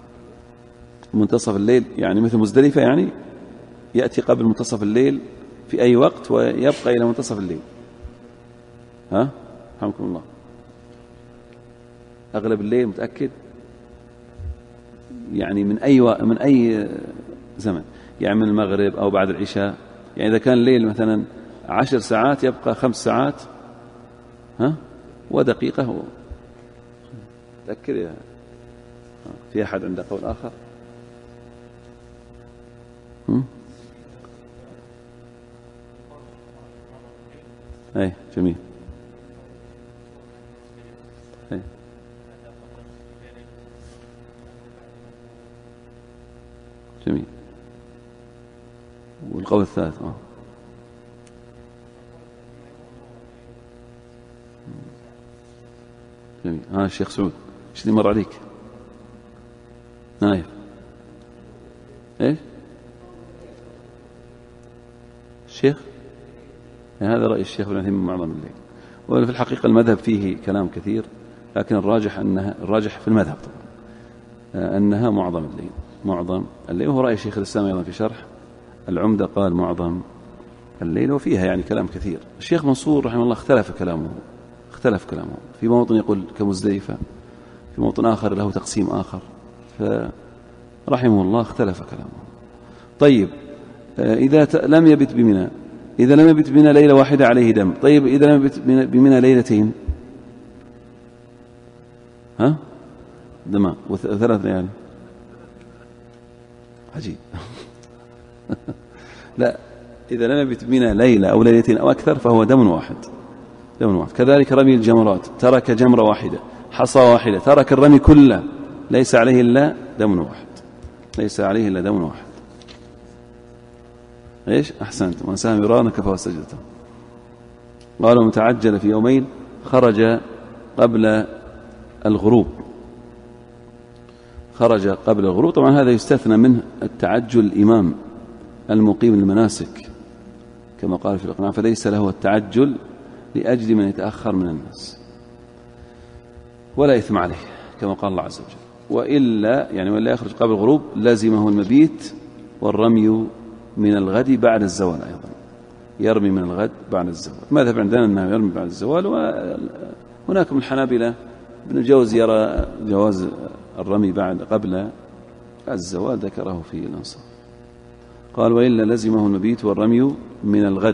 منتصف الليل، يعني مثل مزدلفة، يعني يأتي قبل منتصف الليل في أي وقت ويبقى إلى منتصف الليل. ها رحمكم الله، أغلب الليل متأكد؟ يعني من أي زمن؟ يعني من المغرب أو بعد العشاء؟ يعني إذا كان الليل مثلا 10 ساعات يبقى 5 ساعات ودقيقة. هو تأكد يا في أحد عنده قول آخر؟ أي جميل. أي جميل. والقول الثالث جميل. الشيخ سعود ايش اللي مر عليك؟ نايف ايش الشيخ؟ يعني هذا رأي الشيخ ابن عثيمين معظم الليل. وفي الحقيقة المذهب فيه كلام كثير، لكن الراجح في المذهب طبعا أنها معظم الليل، معظم الليل. وهو رأي الشيخ الإسلام أيضا في شرح العمدة، قال معظم الليل، وفيها يعني كلام كثير. الشيخ منصور رحمه الله اختلف كلامه في موطن يقول كمزدلفة، في موطن آخر له تقسيم آخر، فرحمه الله اختلف كلامه. طيب إذا لم يبت بمنى، إذا لم يبت بمنى ليلة واحدة عليه دم. طيب إذا لم يبت بمنى ليلتين دماء وثلاث ليالي. عجيب. لا، إذا لم يبت بمنى ليلة أو ليلتين أو أكثر فهو دم واحد. كذلك رمي الجمرات، ترك جمرة واحدة، حصى واحدة، ترك الرمي كله، ليس عليه إلا دم واحد، ليس عليه إلا دم واحد. إيش؟ أحسنت. ومن سهم يران كفاه سجدته. قالوا متعجل في يومين خرج قبل الغروب، خرج قبل الغروب. طبعا هذا يستثنى منه التعجل الإمام المقيم المناسك كما قال في الإقناع، فليس له التعجل لأجل من يتأخر من الناس، ولا إثم عليه كما قال الله عز وجل. وإلا يعني ولا يخرج قبل الغروب لازمه المبيت والرمي من الغد بعد الزوال، أيضا يرمي من الغد بعد الزوال. ماذا عندنا أنه يرمي بعد الزوال، هناك من الحنابلة ابن الجوزي يرى جواز الرمي قبل الزوال، ذكره في الأنصار. قال وإلا لزمه المبيت والرمي من الغد.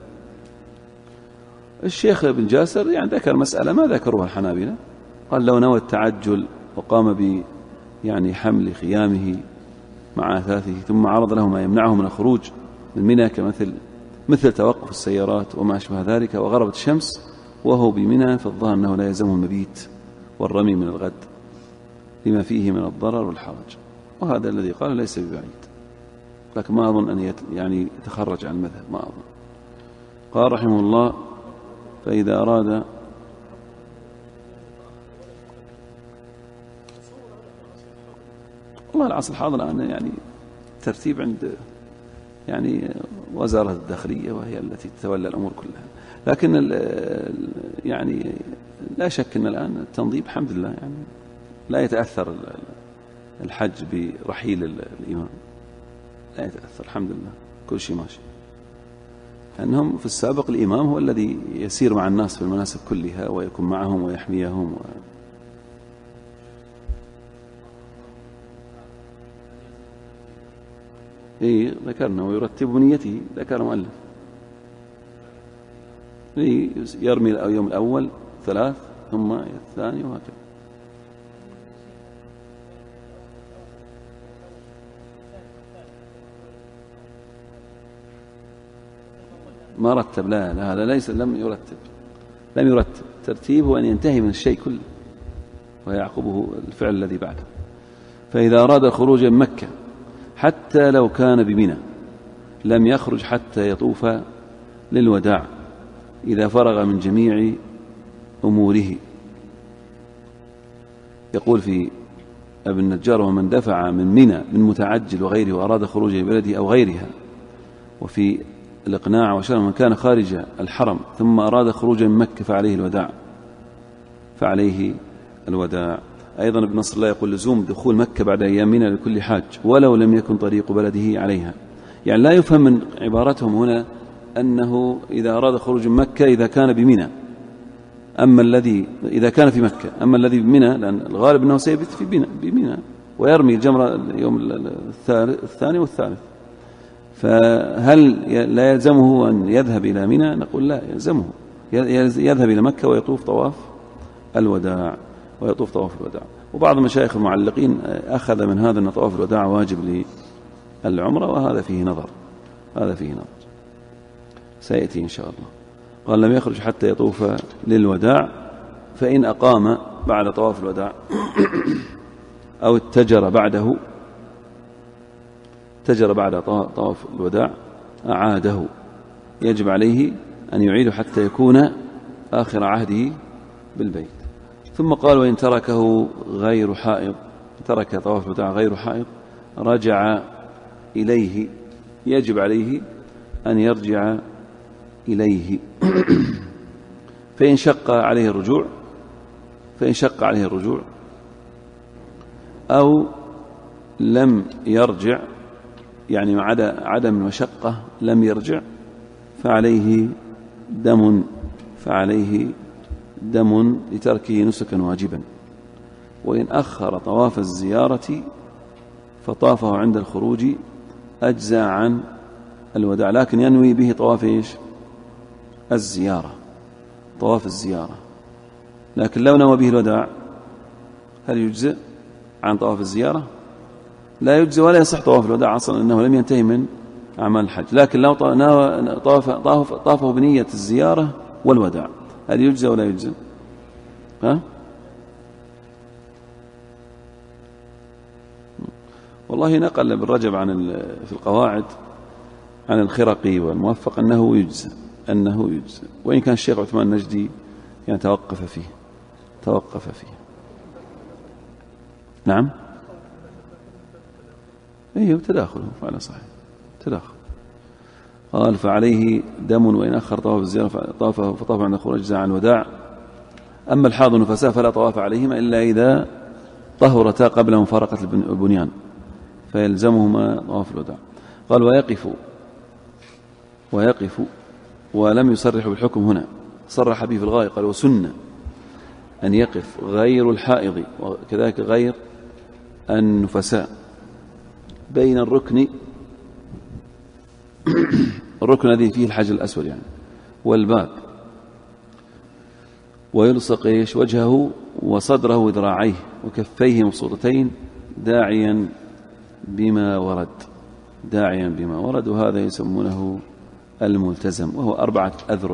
الشيخ ابن جاسر يعني ذكر مسألة ما ذكروها الحنابلة، قال لو نوى التعجل وقام يعني حمل خيامه مع أثاثه ثم عرض له ما يمنعه من الخروج من منى مثل توقف السيارات وما أشبه ذلك وغربت الشمس وهو بمنى، فالظاهر أنه لا يلزمه المبيت والرمي من الغد لما فيه من الضرر والحرج، وهذا الذي قال ليس ببعيد، لكن ما أظن أن يعني يتخرج عن المذهب، ما أظن. قال رحمه الله فإذا أراد والله العصر الحاضر الآن يعني ترتيب عند يعني وزارة الداخلية وهي التي تتولى الأمور كلها، لكن يعني لا شك أن الآن التنظيم الحمد لله يعني لا يتأثر الحج برحيل الإمام، لا يتأثر الحمد لله، كل شيء ماشي. لأنهم في السابق الإمام هو الذي يسير مع الناس في المناسك كلها ويكون معهم ويحميهم ذكرنا ويرتب بنيته، ذكر المؤلف يرمي اليوم الأول 3 ثم الثاني وهكذا. ما رتب، لا هذا ليس، لم يرتب ترتيب هو أن ينتهي من الشيء كله ويعقبه الفعل الذي بعده. فإذا أراد الخروج من مكة حتى لو كان بمنى لم يخرج حتى يطوف للوداع إذا فرغ من جميع أموره. يقول في ابن النجار ومن دفع من منى من متعجل وغيره وأراد خروج بلده أو غيرها، وفي الإقناع وشرع من كان خارج الحرم ثم أراد خروج من مكة فعليه الوداع. أيضا ابن نصر الله يقول لزوم دخول مكة بعد أيام منى لكل حاج ولو لم يكن طريق بلده عليها، يعني لا يفهم من عبارتهم هنا أنه إذا أراد خروج من مكة إذا كان بمنى، أما الذي إذا كان في مكة، أما الذي بمنى لأن الغالب أنه سيبت في بمنى ويرمي الجمرة اليوم الثاني والثالث، فهل لا يلزمه أن يذهب إلى منى؟ نقول لا، يلزمه يذهب إلى مكة ويطوف طواف الوداع. وبعض مشايخ المعلقين أخذ من هذا أن طواف الوداع واجب للعمرة، وهذا فيه نظر، سيأتي إن شاء الله. قال لم يخرج حتى يطوف للوداع، فإن أقام بعد طواف الوداع أو اتجر بعد طواف الوداع أعاده، يجب عليه أن يعيد حتى يكون آخر عهده بالبيت. ثم قال وإن تركه غير حائض، ترك طواف الوداع غير حائض رجع إليه، يجب عليه أن يرجع إليه فإن شق عليه الرجوع أو لم يرجع، يعني عدم المشقة لم يرجع، فعليه دم لتركه نسكا واجبا. وإن أخر طواف الزيارة فطافه عند الخروج أجزى عن الوداع، لكن ينوي به طواف الزيارة، لكن لو نوى به الوداع هل يجزئ عن طواف الزيارة؟ لا يجزئ ولا يصح طواف الوداع أصلا، أنه لم ينتهي من أعمال الحج. لكن لو طافه بنية الزيارة والوداع هل يجزئ ولا يجزئ؟ والله نقل ابن رجب في القواعد عن الخرقي والموفق أنه يجزئ، وإن كان الشيخ عثمان النجدي يعني توقف فيه. نعم، تداخله فعلا صحيح، تداخل. قال فعليه دم وإن أخر طواف الزيارة فطاف عند الخروج أجزى عن الوداع. أما الحاض والنفساء فلا طواف عليهما إلا إذا طهرتا قبل مفارقة البنيان فيلزمهما طواف الوداع. قال ويقف، ولم يصرح بالحكم هنا، صرح به في الغاية. قال وسنة، يعني يستحب أن يقف، ويقف ولم يصرح بالحكم هنا، يعني يقف ولم يصرح بالحكم هنا، يعني يقف ولم يصرح بالحكم هنا، يعني يقف ولم يصرح بالحكم هنا، قال ويقف ولم يصرح بالحكم هنا، أن يقف غير الحائض وكذلك غير النفساء بين الركن الذي فيه الحجر الأسود يعني والباب، ويلصق وجهه وصدره وذراعيه وكفيه مبسوطتين داعيا بما ورد، وهذا يسمونه الملتزم، وهو 4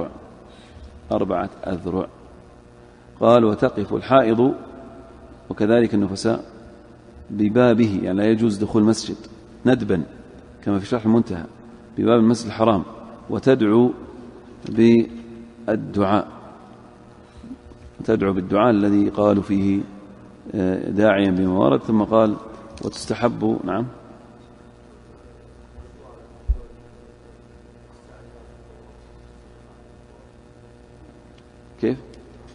أذرع. قال وتقف الحائض وكذلك النفساء ببابه، يعني لا يجوز دخول مسجد ندبا كما في شرح المنتهى، بباب المسجد الحرام، وتدعو بالدعاء الذي قالوا فيه داعيا بما ورد. ثم قال وتستحب نعم كيف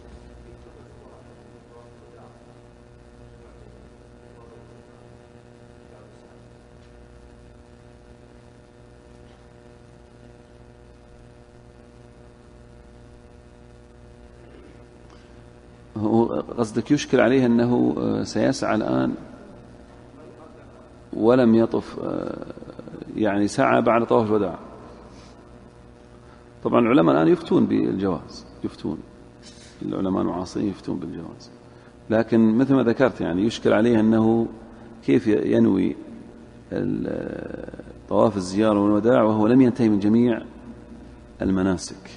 قصدك يشكل عليه أنه سيسعى الآن ولم يطف، يعني سعى بعد طواف الوداع. طبعا العلماء الآن يفتون بالجواز، العلماء المعاصرين يفتون بالجواز، لكن مثل ما ذكرت يعني يشكل عليه أنه كيف ينوي طواف الزيارة والوداع وهو لم ينتهي من جميع المناسك،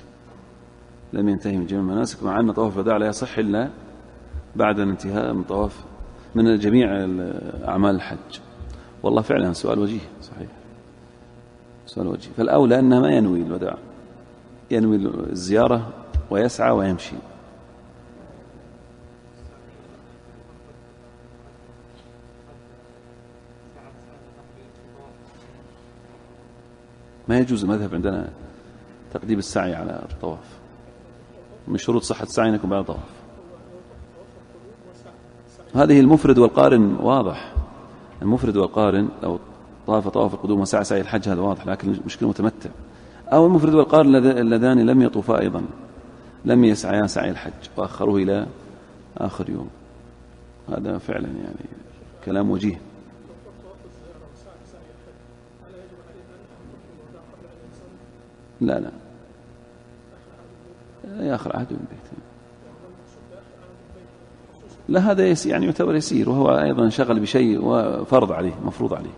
مع أن طواف الوداع لا يصح إلا بعد الانتهاء من جميع أعمال الحج. والله فعلا سؤال وجيه، صحيح سؤال وجيه. فالأولى أنه ما ينوي الوداع، ينوي الزيارة ويسعى ويمشي. ما يجوز المذهب عندنا تقديم السعي على الطواف، من شروط صحة السعي أن يكون بعد الطواف. هذه المفرد والقارن واضح، المفرد والقارن لو طاف طواف القدوم وسعى سعي الحج هذا واضح، لكن المشكلة متمتع، أو المفرد والقارن اللذان لم يطوفا أيضا، لم يسعيا سعي الحج وأخروه إلى آخر يوم. هذا فعلا يعني كلام وجيه. لا يأخر عهد من بيته، لا هذا يعني يعتبر يسير، وهو أيضا شغل بشيء وفرض عليه، مفروض عليه.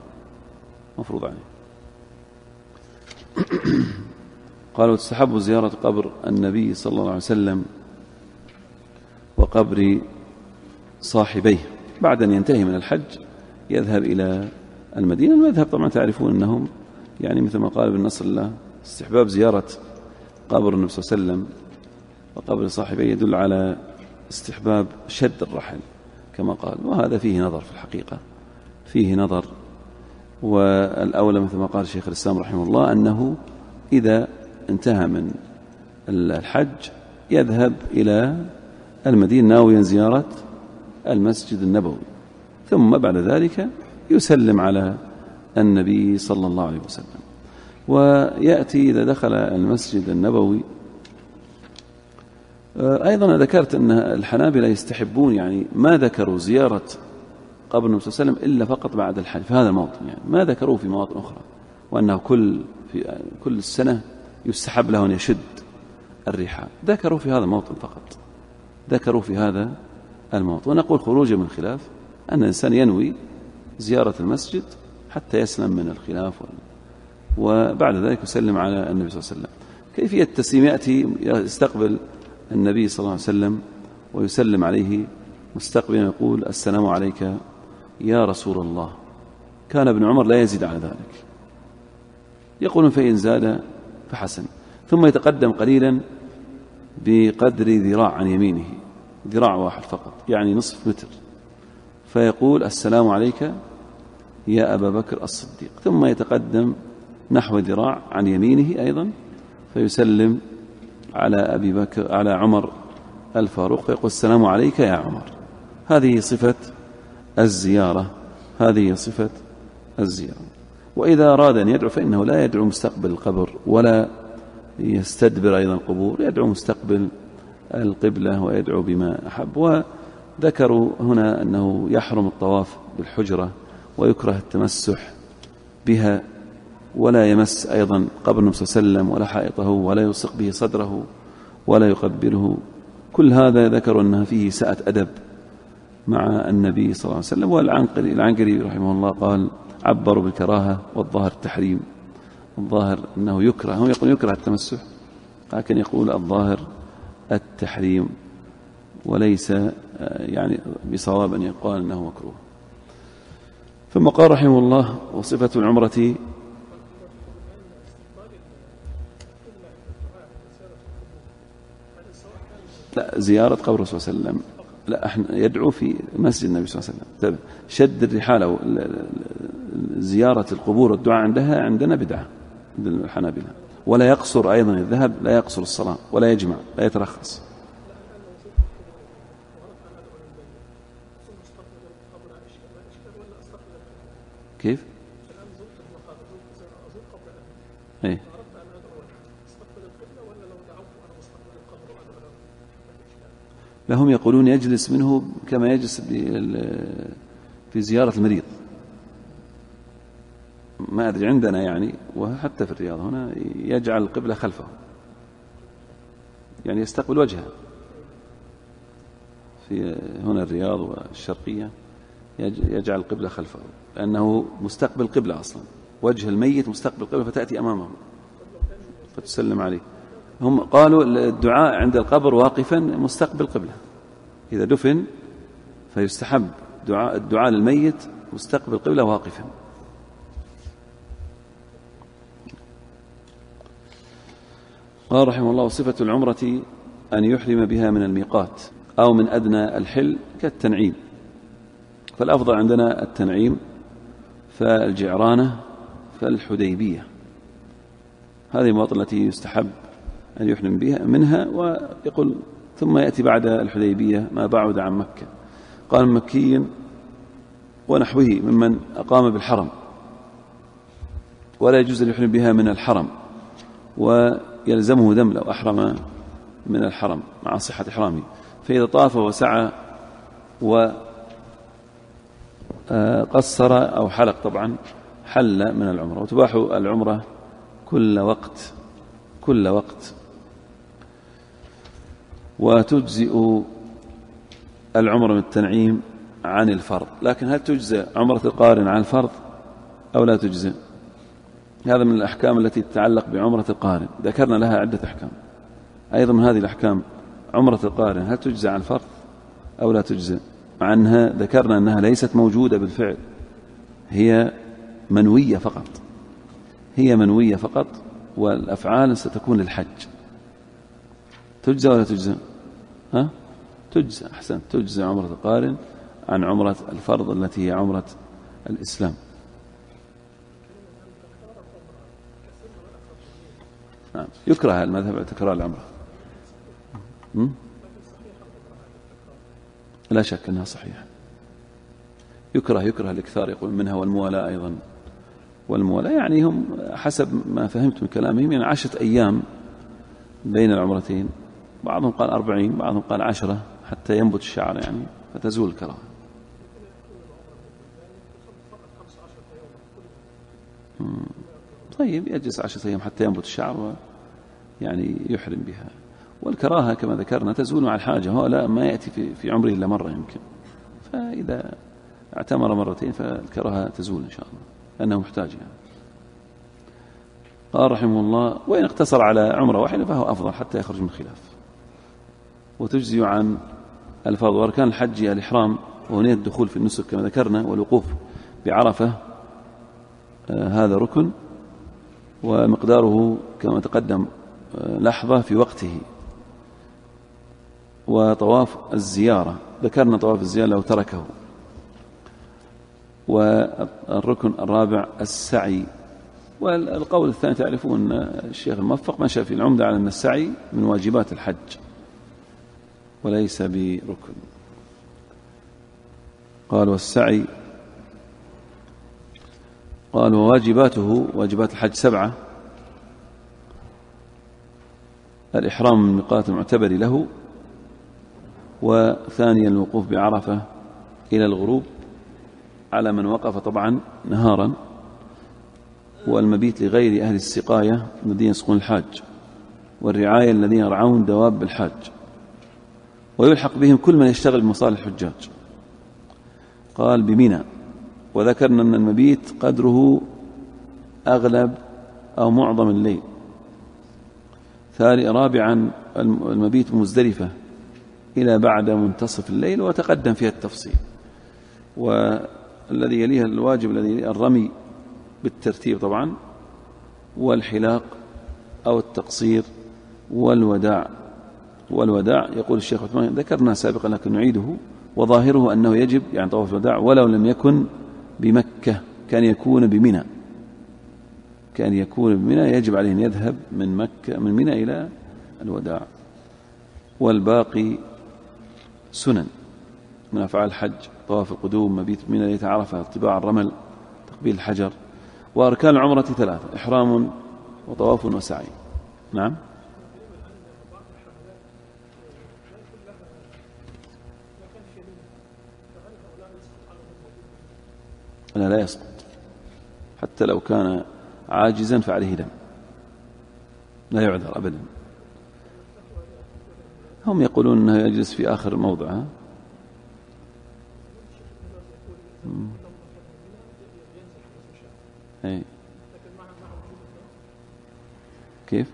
قال وتستحب زيارة قبر النبي صلى الله عليه وسلم وقبر صاحبيه بعد أن ينتهي من الحج، يذهب إلى المدينة. المذهب طبعا تعرفون أنهم يعني مثل ما قال ابن نصر الله استحباب زيارة قبر النبي صلى الله عليه وسلم وقبر صاحبيه يدل على استحباب شد الرحل كما قال، وهذا فيه نظر، في الحقيقة فيه نظر. والأولى مثل ما قال شيخ الإسلام رحمه الله أنه إذا انتهى من الحج يذهب إلى المدينة ناويا زيارة المسجد النبوي، ثم بعد ذلك يسلم على النبي صلى الله عليه وسلم. ويأتي إذا دخل المسجد النبوي. أيضا ذكرت أن الحنابلة يستحبون، يعني ما ذكروا زيارة قبر النبي صلى الله عليه وسلم إلا فقط بعد الحج في هذا الموطن، يعني ما ذكروه في مواطن أخرى، وأنه كل السنة يستحب له أن يشد الرحال. ذكروا في هذا الموطن فقط، ذكروا في هذا الموطن. ونقول خروجا من الخلاف أن الإنسان ينوي زيارة المسجد حتى يسلم من الخلاف، وبعد ذلك يسلم على النبي صلى الله عليه وسلم. كيفية التسليم؟ يأتي يستقبل النبي صلى الله عليه وسلم ويسلم عليه مستقبلا، يقول السلام عليك يا رسول الله. كان ابن عمر لا يزيد على ذلك، يقول فإن زاد فحسن، ثم يتقدم قليلا بقدر ذراع عن يمينه، ذراع واحد فقط يعني نصف متر، فيقول السلام عليك يا أبا بكر الصديق، ثم يتقدم نحو ذراع عن يمينه أيضا فيسلم على أبي بكر على عمر الفاروق فيقول السلام عليك يا عمر. هذه صفة الزيارة، هذه صفة الزيارة. وإذا أراد أن يدعو فإنه لا يدعو مستقبل القبر ولا يستدبر أيضا القبور، يدعو مستقبل القبلة ويدعو بما أحب. وذكروا هنا أنه يحرم الطواف بالحجرة ويكره التمسح بها، ولا يمس أيضا قبر النبي صلى الله عليه وسلم ولا حائطه، ولا يلصق به صدره ولا يقبله. كل هذا ذكروا أنها فيه ساءة أدب مع النبي صلى الله عليه وسلم. والعنقري رحمه الله قال عبروا بالكراهة والظاهر التحريم. الظاهر أنه يكره، هم يقول يكره التمسح، لكن يقول الظاهر التحريم، وليس يعني بصواب أن يقال أنه مكروه. ثم قال رحمه الله وصفة العمرة. لا، زيارة قبر الرسول صلى الله عليه وسلم لا، احنا يدعو في مسجد النبي صلى الله عليه وسلم. شد الرحال أو زيارة القبور والدعاء عندنا بدعة عند الحنابلة. ولا يقصر أيضا الذهب، لا يقصر الصلاة ولا يجمع، لا يترخص. كيف؟ ايه، لهم يقولون يجلس منه كما يجلس في زيارة المريض. ما أدري عندنا يعني، وحتى في الرياض هنا يجعل القبلة خلفه، يعني يستقبل وجهه. في هنا الرياض والشرقية يجعل القبلة خلفه، لأنه مستقبل قبلة أصلا، وجه الميت مستقبل قبلة، فتأتي أمامه فتسلم عليه. هم قالوا الدعاء عند القبر واقفا مستقبل قبلة، إذا دفن فيستحب الدعاء للميت مستقبل قبلة واقفا. قال رحمه الله وصفة العمرة أن يحرم بها من الميقات أو من أدنى الحل كالتنعيم، فالأفضل عندنا التنعيم، فالجعرانة، فالحديبية، هذه المواطن التي يستحب أن يحرم بها منها. ويقول ثم يأتي بعد الحديبية ما بعد عن مكة. قال مكي ونحوه ممن أقام بالحرم، ولا يجوز أن يحرم بها من الحرم، ويلزمه دم لو أحرم من الحرم مع صحة إحرامه. فإذا طاف وسعى وقصر أو حلق طبعا حل من العمرة. وتباح العمرة كل وقت، وتجزئ العمرة من التنعيم عن الفرض. لكن هل تجزئ عمرة القارن عن الفرض أو لا تجزئ؟ هذا من الأحكام التي تتعلق بعمرة القارن، ذكرنا لها عدة أحكام. أيضا من هذه الأحكام عمرة القارن هل تجزئ عن الفرض أو لا تجزئ، مع أنها ذكرنا أنها ليست موجودة بالفعل، هي منوية فقط، والأفعال ستكون للحج. تجزى ولا تجزى؟ تجزى. أحسن، تجزى عمرة القارن عن عمرة الفرض التي هي عمرة الإسلام. نعم، يكره المذهب على تكرار العمرة. لا شك أنها صحيحة. يكره الإكثار يقول منها، والموالاة أيضا. والموالاة يعني هم حسب ما فهمت من كلامهم يعني 10 أيام بين العمرتين، بعضهم قال 40، بعضهم قال 10 حتى ينبت الشعر يعني فتزول الكراهة. طيب يجلس 10 أيام حتى ينبت الشعر يعني يحرم بها. والكراهة كما ذكرنا تزول مع الحاجة، هو لا ما يأتي في عمره إلا مرة يمكن، فإذا اعتمر مرتين فالكراهة تزول إن شاء الله لأنه محتاج يعني. قال رحمه الله وإن اقتصر على عمرة واحدة فهو أفضل حتى يخرج من الخلاف. وتجزي عن الفرض. وأركان الحج الإحرام ونية الدخول في النسك كما ذكرنا، والوقوف بعرفة هذا ركن، ومقداره كما تقدم لحظة في وقته. وطواف الزيارة ذكرنا طواف الزيارة لو تركه. والركن الرابع السعي. والقول الثاني تعرفون الشيخ الموفق مشى في العمدة على أن السعي من واجبات الحج وليس بركن. قال والسعي قال وواجباته واجبات الحج 7: الإحرام من ميقات المعتبر له، وثانيا الوقوف بعرفة إلى الغروب على من وقف طبعا نهارا، والمبيت لغير أهل السقاية الذين يسقون الحاج والرعاية الذين يرعون دواب الحاج، ويلحق بهم كل من يشتغل بمصالح الحجاج. قال بمنى، وذكرنا أن المبيت قدره أغلب أو معظم الليل. رابعا المبيت مزدلفة إلى بعد منتصف الليل، وتقدم فيها التفصيل. والذي يليها الواجب الذي يليها الرمي بالترتيب طبعا، والحلاق أو التقصير والوداع. والوداع يقول الشيخ عثمان ذكرنا سابقا لكن نعيده، وظاهره أنه يجب يعني طواف الوداع ولو لم يكن بمكة، كان يكون بمنى، يجب عليه أن يذهب من مكة من منى إلى الوداع. والباقي سنن من أفعال الحج: طواف القدوم، مبيت منى ليلة عرفة، اتباع الرمل، تقبيل الحجر. وأركان العمرة 3: إحرام وطواف وسعي. نعم. لا يسقط، حتى لو كان عاجزا فعليه دم، لا يعذر أبدا. هم يقولون أنه يجلس في آخر موضع. كيف؟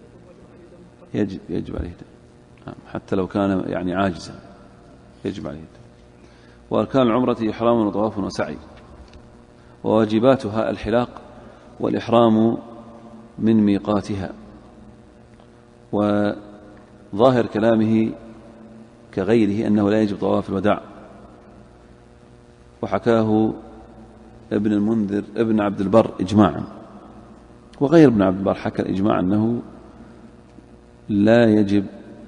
يجب عليه دم، حتى لو كان يعني عاجزا يجب عليه دم. وأركان العمرة إحرام وطواف وسعي. وواجباتها الحلاق والإحرام من ميقاتها. وظاهر كلامه كغيره أنه لا يجب طواف الوداع، وحكاه ابن المنذر ابن عبد البر إجماعا، وغير ابن عبد البر حكى الإجماع أنه لا يجب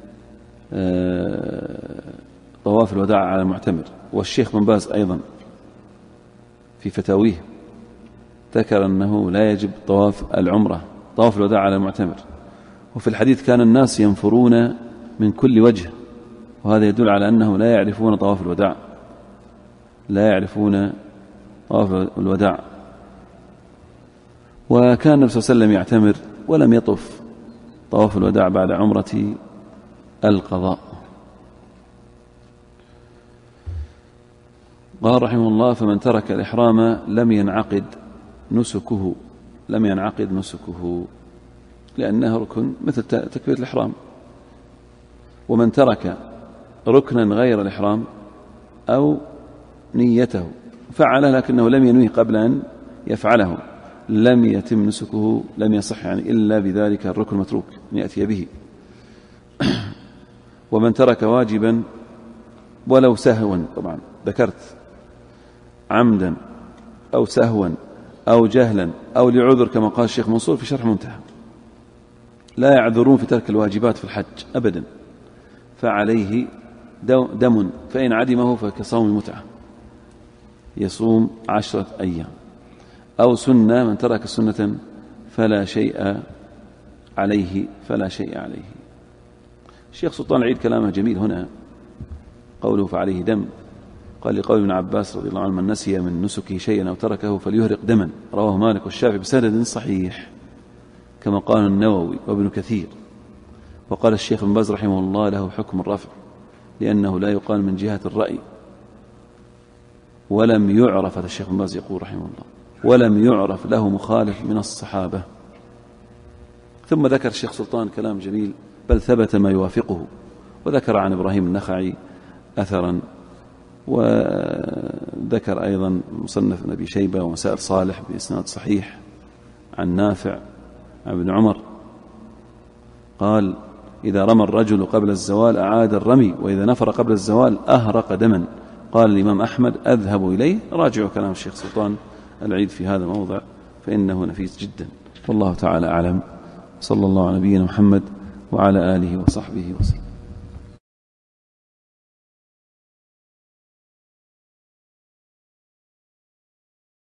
طواف الوداع على المعتمر. والشيخ بن باز أيضا في فتاويه ذكر أنه لا يجب طواف الوداع على المعتمر. وفي الحديث كان الناس ينفرون من كل وجه، وهذا يدل على أنه لا يعرفون طواف الوداع. وكان النبي صلى الله عليه وسلم يعتمر ولم يطف طواف الوداع بعد عمرة القضاء. قال رحمه الله: فمن ترك الإحرام لم ينعقد نسكه لأنه ركن مثل تكبيرة الإحرام. ومن ترك ركنا غير الإحرام أو نيته فعله لكنه لم ينويه قبل أن يفعله لم يتم نسكه، لم يصح يعني إلا بذلك الركن المتروك أن يأتي به. ومن ترك واجبا ولو سهوا، طبعا ذكرت عمدا أو سهوا أو جهلا أو لعذر كما قال الشيخ منصور في شرح منتهى، لا يعذرون في ترك الواجبات في الحج أبدا، فعليه دم، فإن عدمه فكصوم المتعة يصوم 10 أيام. أو سنة، من ترك سنة فلا شيء عليه. الشيخ سلطان العيد كلامه جميل هنا، قوله فعليه دم، قال لقول ابن عباس رضي الله عنه: من نسي من نسكه شيئا أو تركه فليهرق دما، رواه مالك والشافعي بسند صحيح كما قال النووي وابن كثير. وقال الشيخ ابن باز رحمه الله: له حكم الرفع لأنه لا يقال من جهة الرأي، ولم يعرف، هذا الشيخ ابن باز يقول رحمه الله، ولم يعرف له مخالف من الصحابة. ثم ذكر الشيخ سلطان كلام جميل: بل ثبت ما يوافقه، وذكر عن إبراهيم النخعي أثرا، وذكر أيضا مصنف أبي شيبة ومسائل صالح بإسناد صحيح عن نافع عن ابن عمر قال: إذا رمى الرجل قبل الزوال أعاد الرمي، وإذا نفر قبل الزوال أهرق دما. قال الإمام أحمد: أذهب إليه. راجعوا كلام الشيخ سلطان العيد في هذا الموضع فإنه نفيس جدا. والله تعالى أعلم. صلى الله على نبينا محمد وعلى آله وصحبه وسلم.